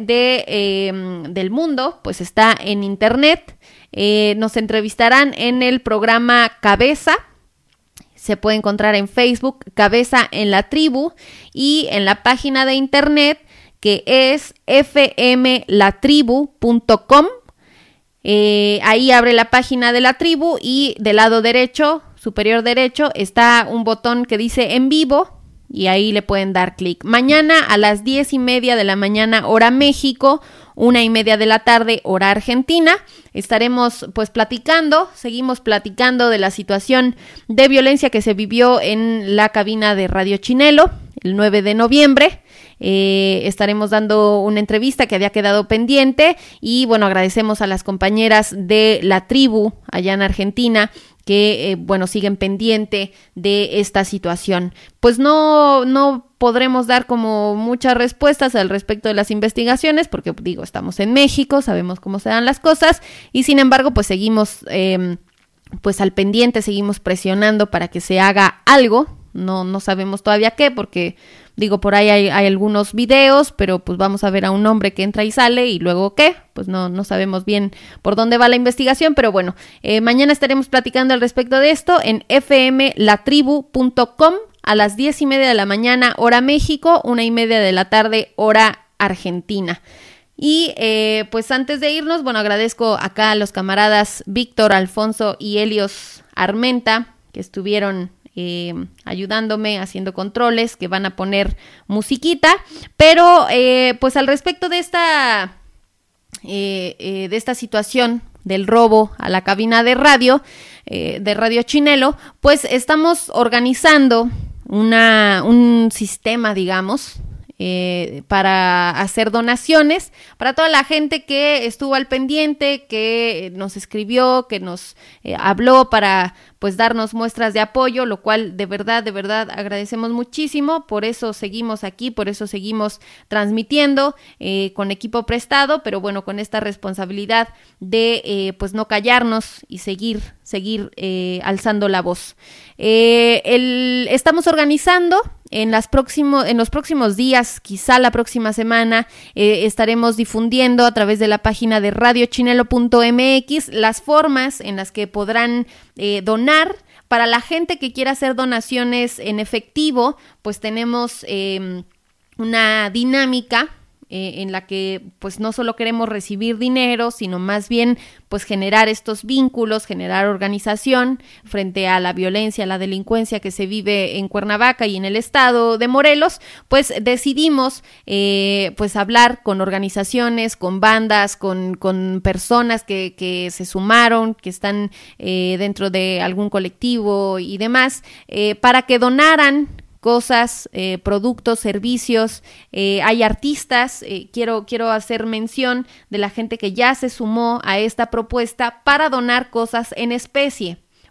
del mundo, pues está en internet. Nos entrevistarán en el programa Cabeza. Se puede encontrar en Facebook, Cabeza en la Tribu, y en la página de internet que es fmlatribu.com. Ahí abre la página de La Tribu y del lado derecho, superior derecho, está un botón que dice en vivo y ahí le pueden dar clic. Mañana a las 10:30 de la mañana, hora México, 1:30 de la tarde, hora Argentina, estaremos pues seguimos platicando de la situación de violencia que se vivió en la cabina de Radio Chinelo el 9 de noviembre. Estaremos dando una entrevista que había quedado pendiente y bueno, agradecemos a las compañeras de La Tribu allá en Argentina que siguen pendiente de esta situación. Pues no podremos dar como muchas respuestas al respecto de las investigaciones porque digo, estamos en México, sabemos cómo se dan las cosas y sin embargo pues seguimos pues al pendiente, seguimos presionando para que se haga algo. No sabemos todavía qué, porque digo, por ahí hay algunos videos, pero pues vamos a ver a un hombre que entra y sale y luego qué, pues no sabemos bien por dónde va la investigación, pero bueno, mañana estaremos platicando al respecto de esto en fmlatribu.com a las 10:30 de la mañana, hora México, 1:30 de la tarde, hora Argentina. Y pues antes de irnos, agradezco acá a los camaradas Víctor, Alfonso y Helios Armenta, que estuvieron ayudándome haciendo controles, que van a poner musiquita, pero pues al respecto de esta situación del robo a la cabina de Radio Chinelo, pues estamos organizando un sistema, digamos, para hacer donaciones para toda la gente que estuvo al pendiente, que nos escribió, que nos habló para pues darnos muestras de apoyo, lo cual de verdad agradecemos muchísimo. Por eso seguimos aquí, por eso seguimos transmitiendo con equipo prestado, pero bueno, con esta responsabilidad de pues no callarnos y seguir alzando la voz. Estamos organizando en los próximos días, quizá la próxima semana, estaremos difundiendo a través de la página de radiochinelo.mx las formas en las que podrán donar. Para la gente que quiera hacer donaciones en efectivo, pues tenemos una dinámica en la que pues no solo queremos recibir dinero, sino más bien pues generar estos vínculos, generar organización frente a la violencia, a la delincuencia que se vive en Cuernavaca y en el estado de Morelos. Pues decidimos pues hablar con organizaciones, con bandas, con personas que se sumaron, que están dentro de algún colectivo y demás, para que donaran cosas, productos, servicios. Hay artistas, quiero hacer mención de la gente que ya se sumó a esta propuesta para donar cosas en especie,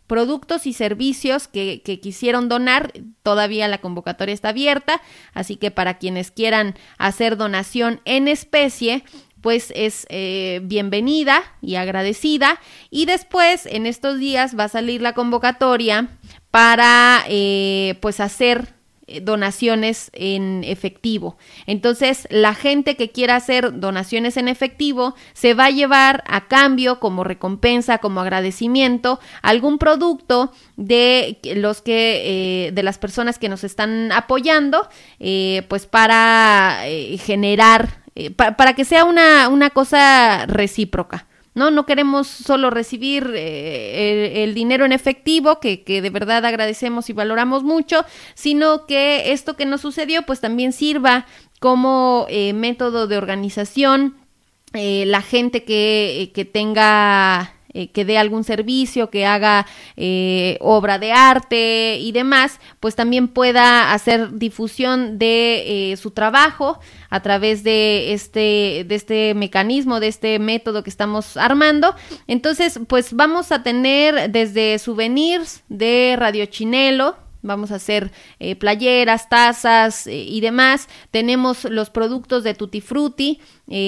productos y servicios que quisieron donar. Todavía la convocatoria está abierta, así que para quienes quieran hacer donación en especie, pues es bienvenida y agradecida. Y después, en estos días, va a salir la convocatoria para pues hacer donaciones en efectivo. Entonces, la gente que quiera hacer donaciones en efectivo se va a llevar a cambio, como recompensa, como agradecimiento, algún producto de los que de las personas que nos están apoyando, pues para generar, para que sea una cosa recíproca. No queremos solo recibir el dinero en efectivo, que de verdad agradecemos y valoramos mucho, sino que esto que nos sucedió pues también sirva como método de organización. La gente que tenga... que dé algún servicio, que haga obra de arte y demás, pues también pueda hacer difusión de su trabajo a través de este mecanismo, de este método que estamos armando. Entonces, pues vamos a tener desde souvenirs de Radio Chinelo, vamos a hacer playeras, tazas y demás. Tenemos los productos de Tutti Frutti,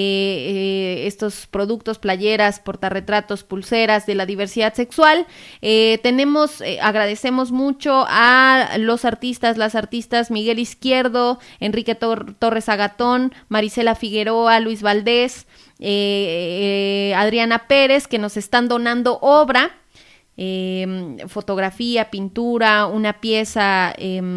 estos productos, playeras, portarretratos, pulseras de la diversidad sexual. Agradecemos mucho a los artistas, las artistas Miguel Izquierdo, Enrique Torres Agatón, Marisela Figueroa, Luis Valdés, Adriana Pérez, que nos están donando obra. Fotografía, pintura, una pieza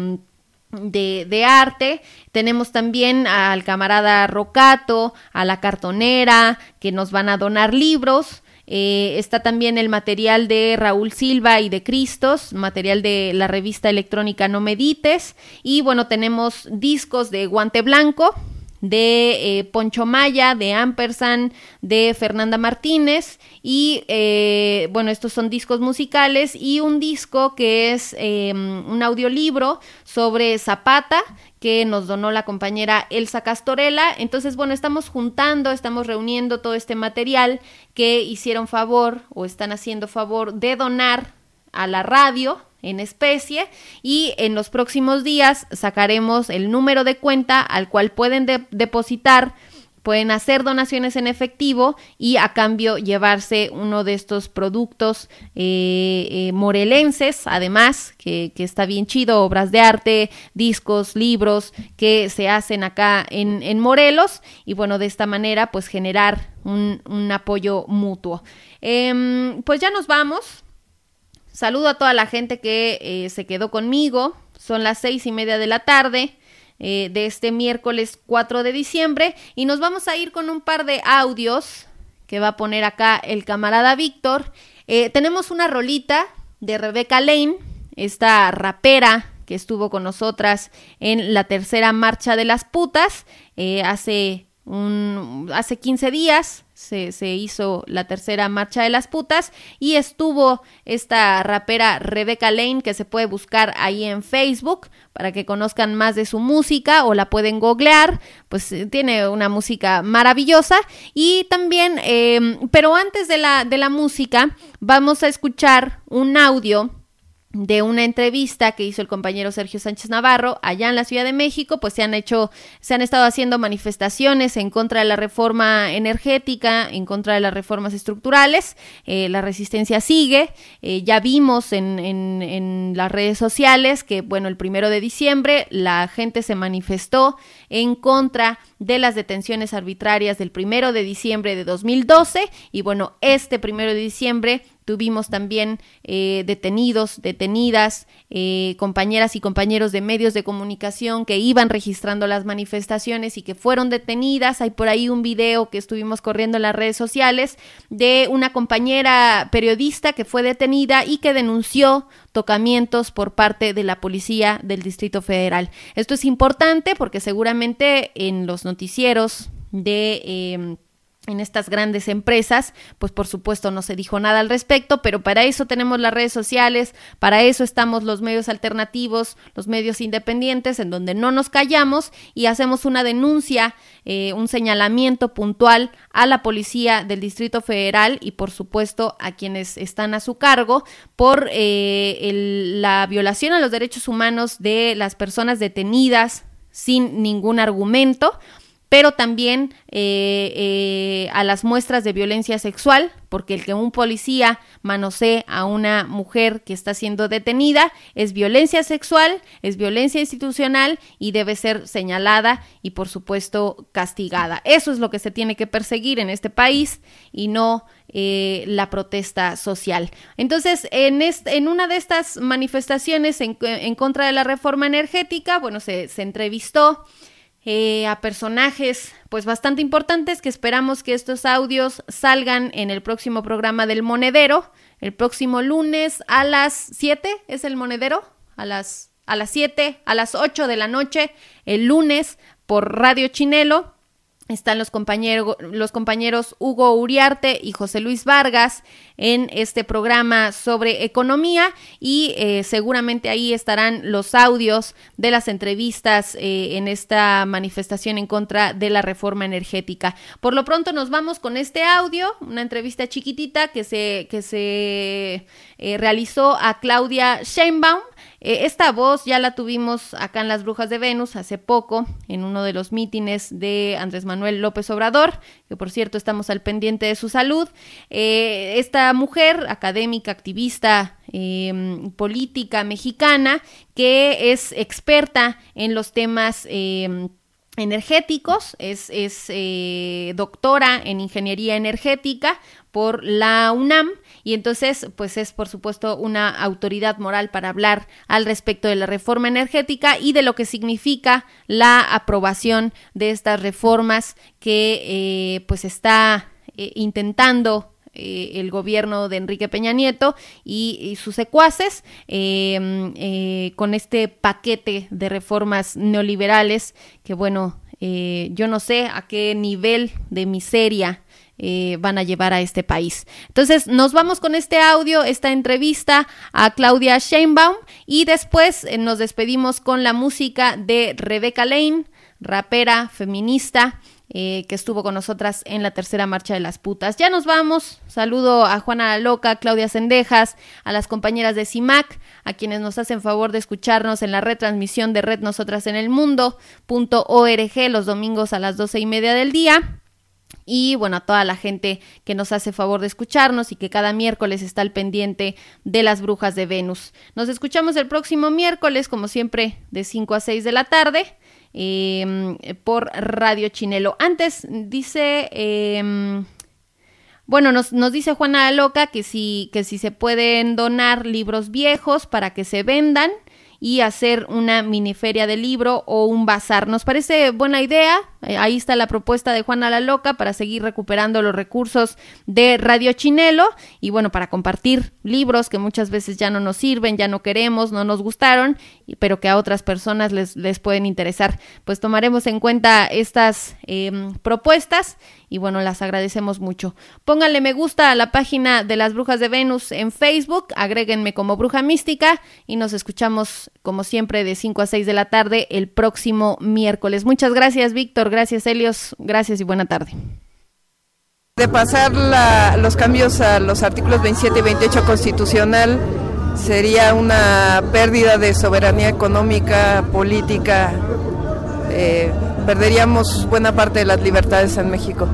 de arte. Tenemos también al camarada Rocato, a la cartonera, que nos van a donar libros. Está también el material de Raúl Silva y de Cristos, material de la revista electrónica No Medites. Y bueno, tenemos discos de Guante Blanco, de Poncho Maya, de Ampersand, de Fernanda Martínez. Y bueno, estos son discos musicales, y un disco que es un audiolibro sobre Zapata, que nos donó la compañera Elsa Castorela. Entonces, bueno, estamos reuniendo todo este material que hicieron favor o están haciendo favor de donar a la radio en especie, y en los próximos días sacaremos el número de cuenta al cual pueden depositar, pueden hacer donaciones en efectivo y a cambio llevarse uno de estos productos morelenses, además, que está bien chido, obras de arte, discos, libros que se hacen acá en Morelos, y bueno, de esta manera pues generar un apoyo mutuo. Pues ya nos vamos. Saludo a toda la gente que se quedó conmigo. Son las 6:30 de la tarde de este miércoles 4 de diciembre, y nos vamos a ir con un par de audios que va a poner acá el camarada Víctor. Tenemos una rolita de Rebeca Lane, esta rapera que estuvo con nosotras en la tercera marcha de las putas. Hace 15 días se hizo la tercera marcha de las putas, y estuvo esta rapera Rebeca Lane, que se puede buscar ahí en Facebook para que conozcan más de su música, o la pueden googlear, pues tiene una música maravillosa. Y también, pero antes de la música, vamos a escuchar un audio de una entrevista que hizo el compañero Sergio Sánchez Navarro allá en la Ciudad de México. Pues se han estado haciendo manifestaciones en contra de la reforma energética, en contra de las reformas estructurales. La resistencia sigue. Ya vimos en las redes sociales que, bueno, el 1 de diciembre la gente se manifestó en contra de las detenciones arbitrarias del 1 de diciembre de 2012, y bueno, este 1 de diciembre tuvimos también detenidas, compañeras y compañeros de medios de comunicación que iban registrando las manifestaciones y que fueron detenidas. Hay por ahí un video que estuvimos corriendo en las redes sociales de una compañera periodista que fue detenida y que denunció tocamientos por parte de la policía del Distrito Federal. Esto es importante porque seguramente en los noticieros de en estas grandes empresas, pues por supuesto no se dijo nada al respecto, pero para eso tenemos las redes sociales, para eso estamos los medios alternativos, los medios independientes, en donde no nos callamos y hacemos una denuncia, un señalamiento puntual a la policía del Distrito Federal y por supuesto a quienes están a su cargo por la violación a los derechos humanos de las personas detenidas sin ningún argumento, pero también a las muestras de violencia sexual, porque el que un policía manosee a una mujer que está siendo detenida es violencia sexual, es violencia institucional y debe ser señalada y por supuesto castigada. Eso es lo que se tiene que perseguir en este país y no la protesta social. Entonces, en una de estas manifestaciones en contra de la reforma energética, bueno, se entrevistó a personajes pues bastante importantes que esperamos que estos audios salgan en el próximo programa del Monedero, el próximo lunes a las 7, ¿es el Monedero? A las 7, a las 8 de la noche, el lunes por Radio Chinelo. Están los compañeros Hugo Uriarte y José Luis Vargas en este programa sobre economía y seguramente ahí estarán los audios de las entrevistas en esta manifestación en contra de la reforma energética. Por lo pronto nos vamos con este audio, una entrevista chiquitita que se realizó a Claudia Sheinbaum. Esta voz ya la tuvimos acá en Las Brujas de Venus hace poco, en uno de los mítines de Andrés Manuel López Obrador, que por cierto estamos al pendiente de su salud. Esta mujer, académica, activista, política mexicana, que es experta en los temas energéticos, es doctora en ingeniería energética por la UNAM y entonces pues es por supuesto una autoridad moral para hablar al respecto de la reforma energética y de lo que significa la aprobación de estas reformas que pues está intentando el gobierno de Enrique Peña Nieto y sus secuaces con este paquete de reformas neoliberales que bueno, yo no sé a qué nivel de miseria van a llevar a este país. Entonces nos vamos con este audio, esta entrevista a Claudia Sheinbaum y después nos despedimos con la música de Rebeca Lane, rapera, feminista, que estuvo con nosotras en la tercera marcha de las putas. Ya nos vamos, saludo a Juana la Loca, Claudia Cendejas, a las compañeras de CIMAC, a quienes nos hacen favor de escucharnos en la retransmisión de Red Nosotras en el Mundo.org los domingos a las 12:30 del día. Y bueno, a toda la gente que nos hace favor de escucharnos y que cada miércoles está al pendiente de Las Brujas de Venus. Nos escuchamos el próximo miércoles, como siempre, de 5 a 6 de la tarde, por Radio Chinelo. Antes dice, bueno, nos dice Juana la Loca que si se pueden donar libros viejos para que se vendan y hacer una miniferia de libro o un bazar. Nos parece buena idea. Ahí está la propuesta de Juana la Loca para seguir recuperando los recursos de Radio Chinelo y bueno, para compartir libros que muchas veces ya no nos sirven, ya no queremos, no nos gustaron, pero que a otras personas les pueden interesar. Pues tomaremos en cuenta estas propuestas y bueno, las agradecemos mucho. Pónganle me gusta a la página de Las Brujas de Venus en Facebook, agréguenme como Bruja Mística y nos escuchamos como siempre de 5 a 6 de la tarde el próximo miércoles. Muchas gracias, Víctor, gracias, Helios, gracias y buena tarde. De pasar los cambios a los artículos 27 y 28 constitucional sería una pérdida de soberanía económica, política, perderíamos buena parte de las libertades en México.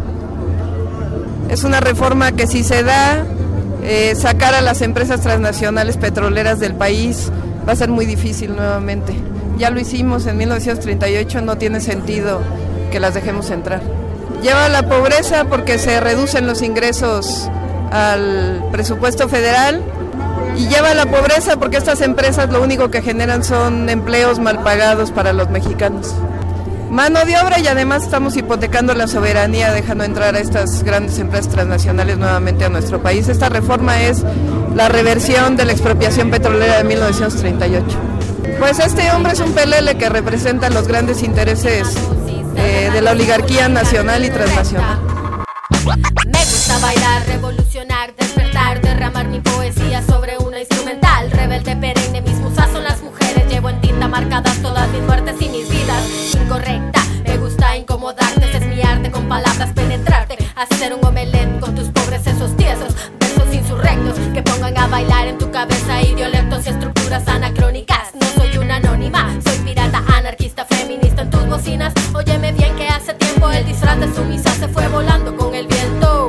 Es una reforma que si se da, sacar a las empresas transnacionales petroleras del país va a ser muy difícil nuevamente. Ya lo hicimos en 1938, no tiene sentido que las dejemos entrar. Lleva a la pobreza porque se reducen los ingresos al presupuesto federal y lleva a la pobreza porque estas empresas lo único que generan son empleos mal pagados para los mexicanos. Mano de obra y además estamos hipotecando la soberanía dejando entrar a estas grandes empresas transnacionales nuevamente a nuestro país. Esta reforma es la reversión de la expropiación petrolera de 1938. Pues este hombre es un pelele que representa los grandes intereses de la oligarquía nacional y transnacional. Me gusta bailar, revolucionar, despertar, derramar mi poesía sobre una instrumental. Rebelde perenne, mis musas son las mujeres. Llevo en tinta marcadas todas mis muertes y mis vidas. Incorrecta, me gusta incomodarte. Ese es mi arte, con palabras penetrarte. Hacer un omelette con tus pobres sesos tiesos. Versos insurrectos que pongan a bailar en tu cabeza idiolectos y estructuras anacrónicas. No soy una anónima, soy pirata, anarquista, feminista en tus bocinas. Óyeme bien que hace tiempo el disfraz de sumisa se fue volando con el viento.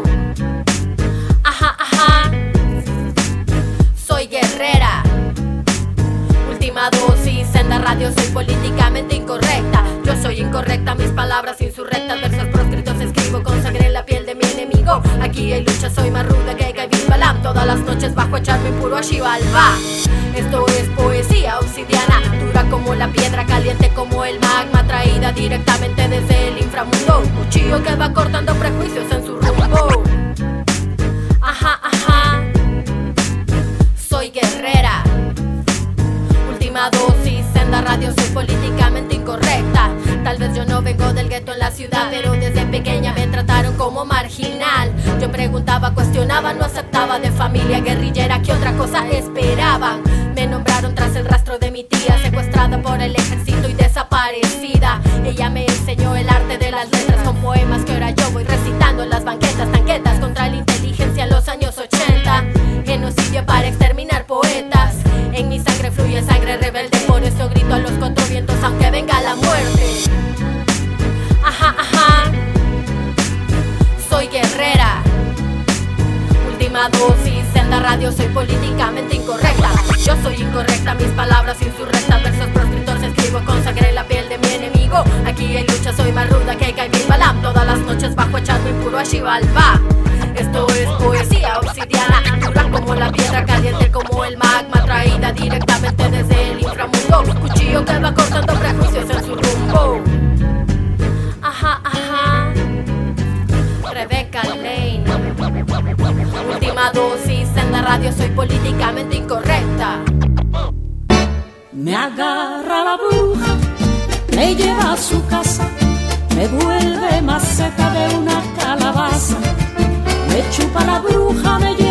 Ajá, ajá. Soy guerrera. Última dosis, Senda Radio, soy políticamente incorrecta. Yo soy incorrecta, mis palabras insurrectas, versos proscritos escribo con sangre en la piel de mi enemigo. Aquí hay lucha, soy más ruda que Kaibin Balam. Todas las noches bajo echarme puro a Xibalba. Esto es poesía obsidiana, dura como la piedra, caliente como el magma, traída directamente desde el inframundo. Un cuchillo que va cortando prejuicios en su rumbo. Ajá, ajá. Soy guerrera. Última dosis, Senda Radio, soy políticamente incorrecta. Tal vez yo no vengo del gueto en la ciudad, pero desde pequeña me trataron como marginal. Yo preguntaba, cuestionaba, no aceptaba. De familia guerrillera, ¿qué otra cosa esperaban? Me nombraron tras el rastro de mi tía, secuestrada por el ejército y desaparecida. Ella me enseñó el arte de las letras con poemas que ahora yo voy recitando en las banquetas, tanquetas contra la inteligencia en los años 80. Genocidio para exterminar poetas. En mi sangre fluye sangre rebelde, por eso grito a los cuatro vientos aunque venga la muerte. Ajá, ajá. Soy guerrera. Última dosis, Senda Radio, soy políticamente incorrecta. Yo soy incorrecta, mis palabras insurrectas, versos proscritos escribo con sangre en la piel de mi enemigo. Aquí hay lucha, soy más ruda que Kaibin Balam. Todas las noches bajo echarme puro a Xibalba. Esto es poesía obsidiana, dura como la piedra, caliente como el magma, traída directamente desde el inframundo. Un cuchillo que va cortando prejuicios en su rumbo. Ajá, ajá. Rebecca Lane. Última dosis, Senda Radio, soy políticamente incorrecta. Me agarra la bruja, me lleva a su casa, me vuelve más seca de una calabaza. Me chupa la bruja, me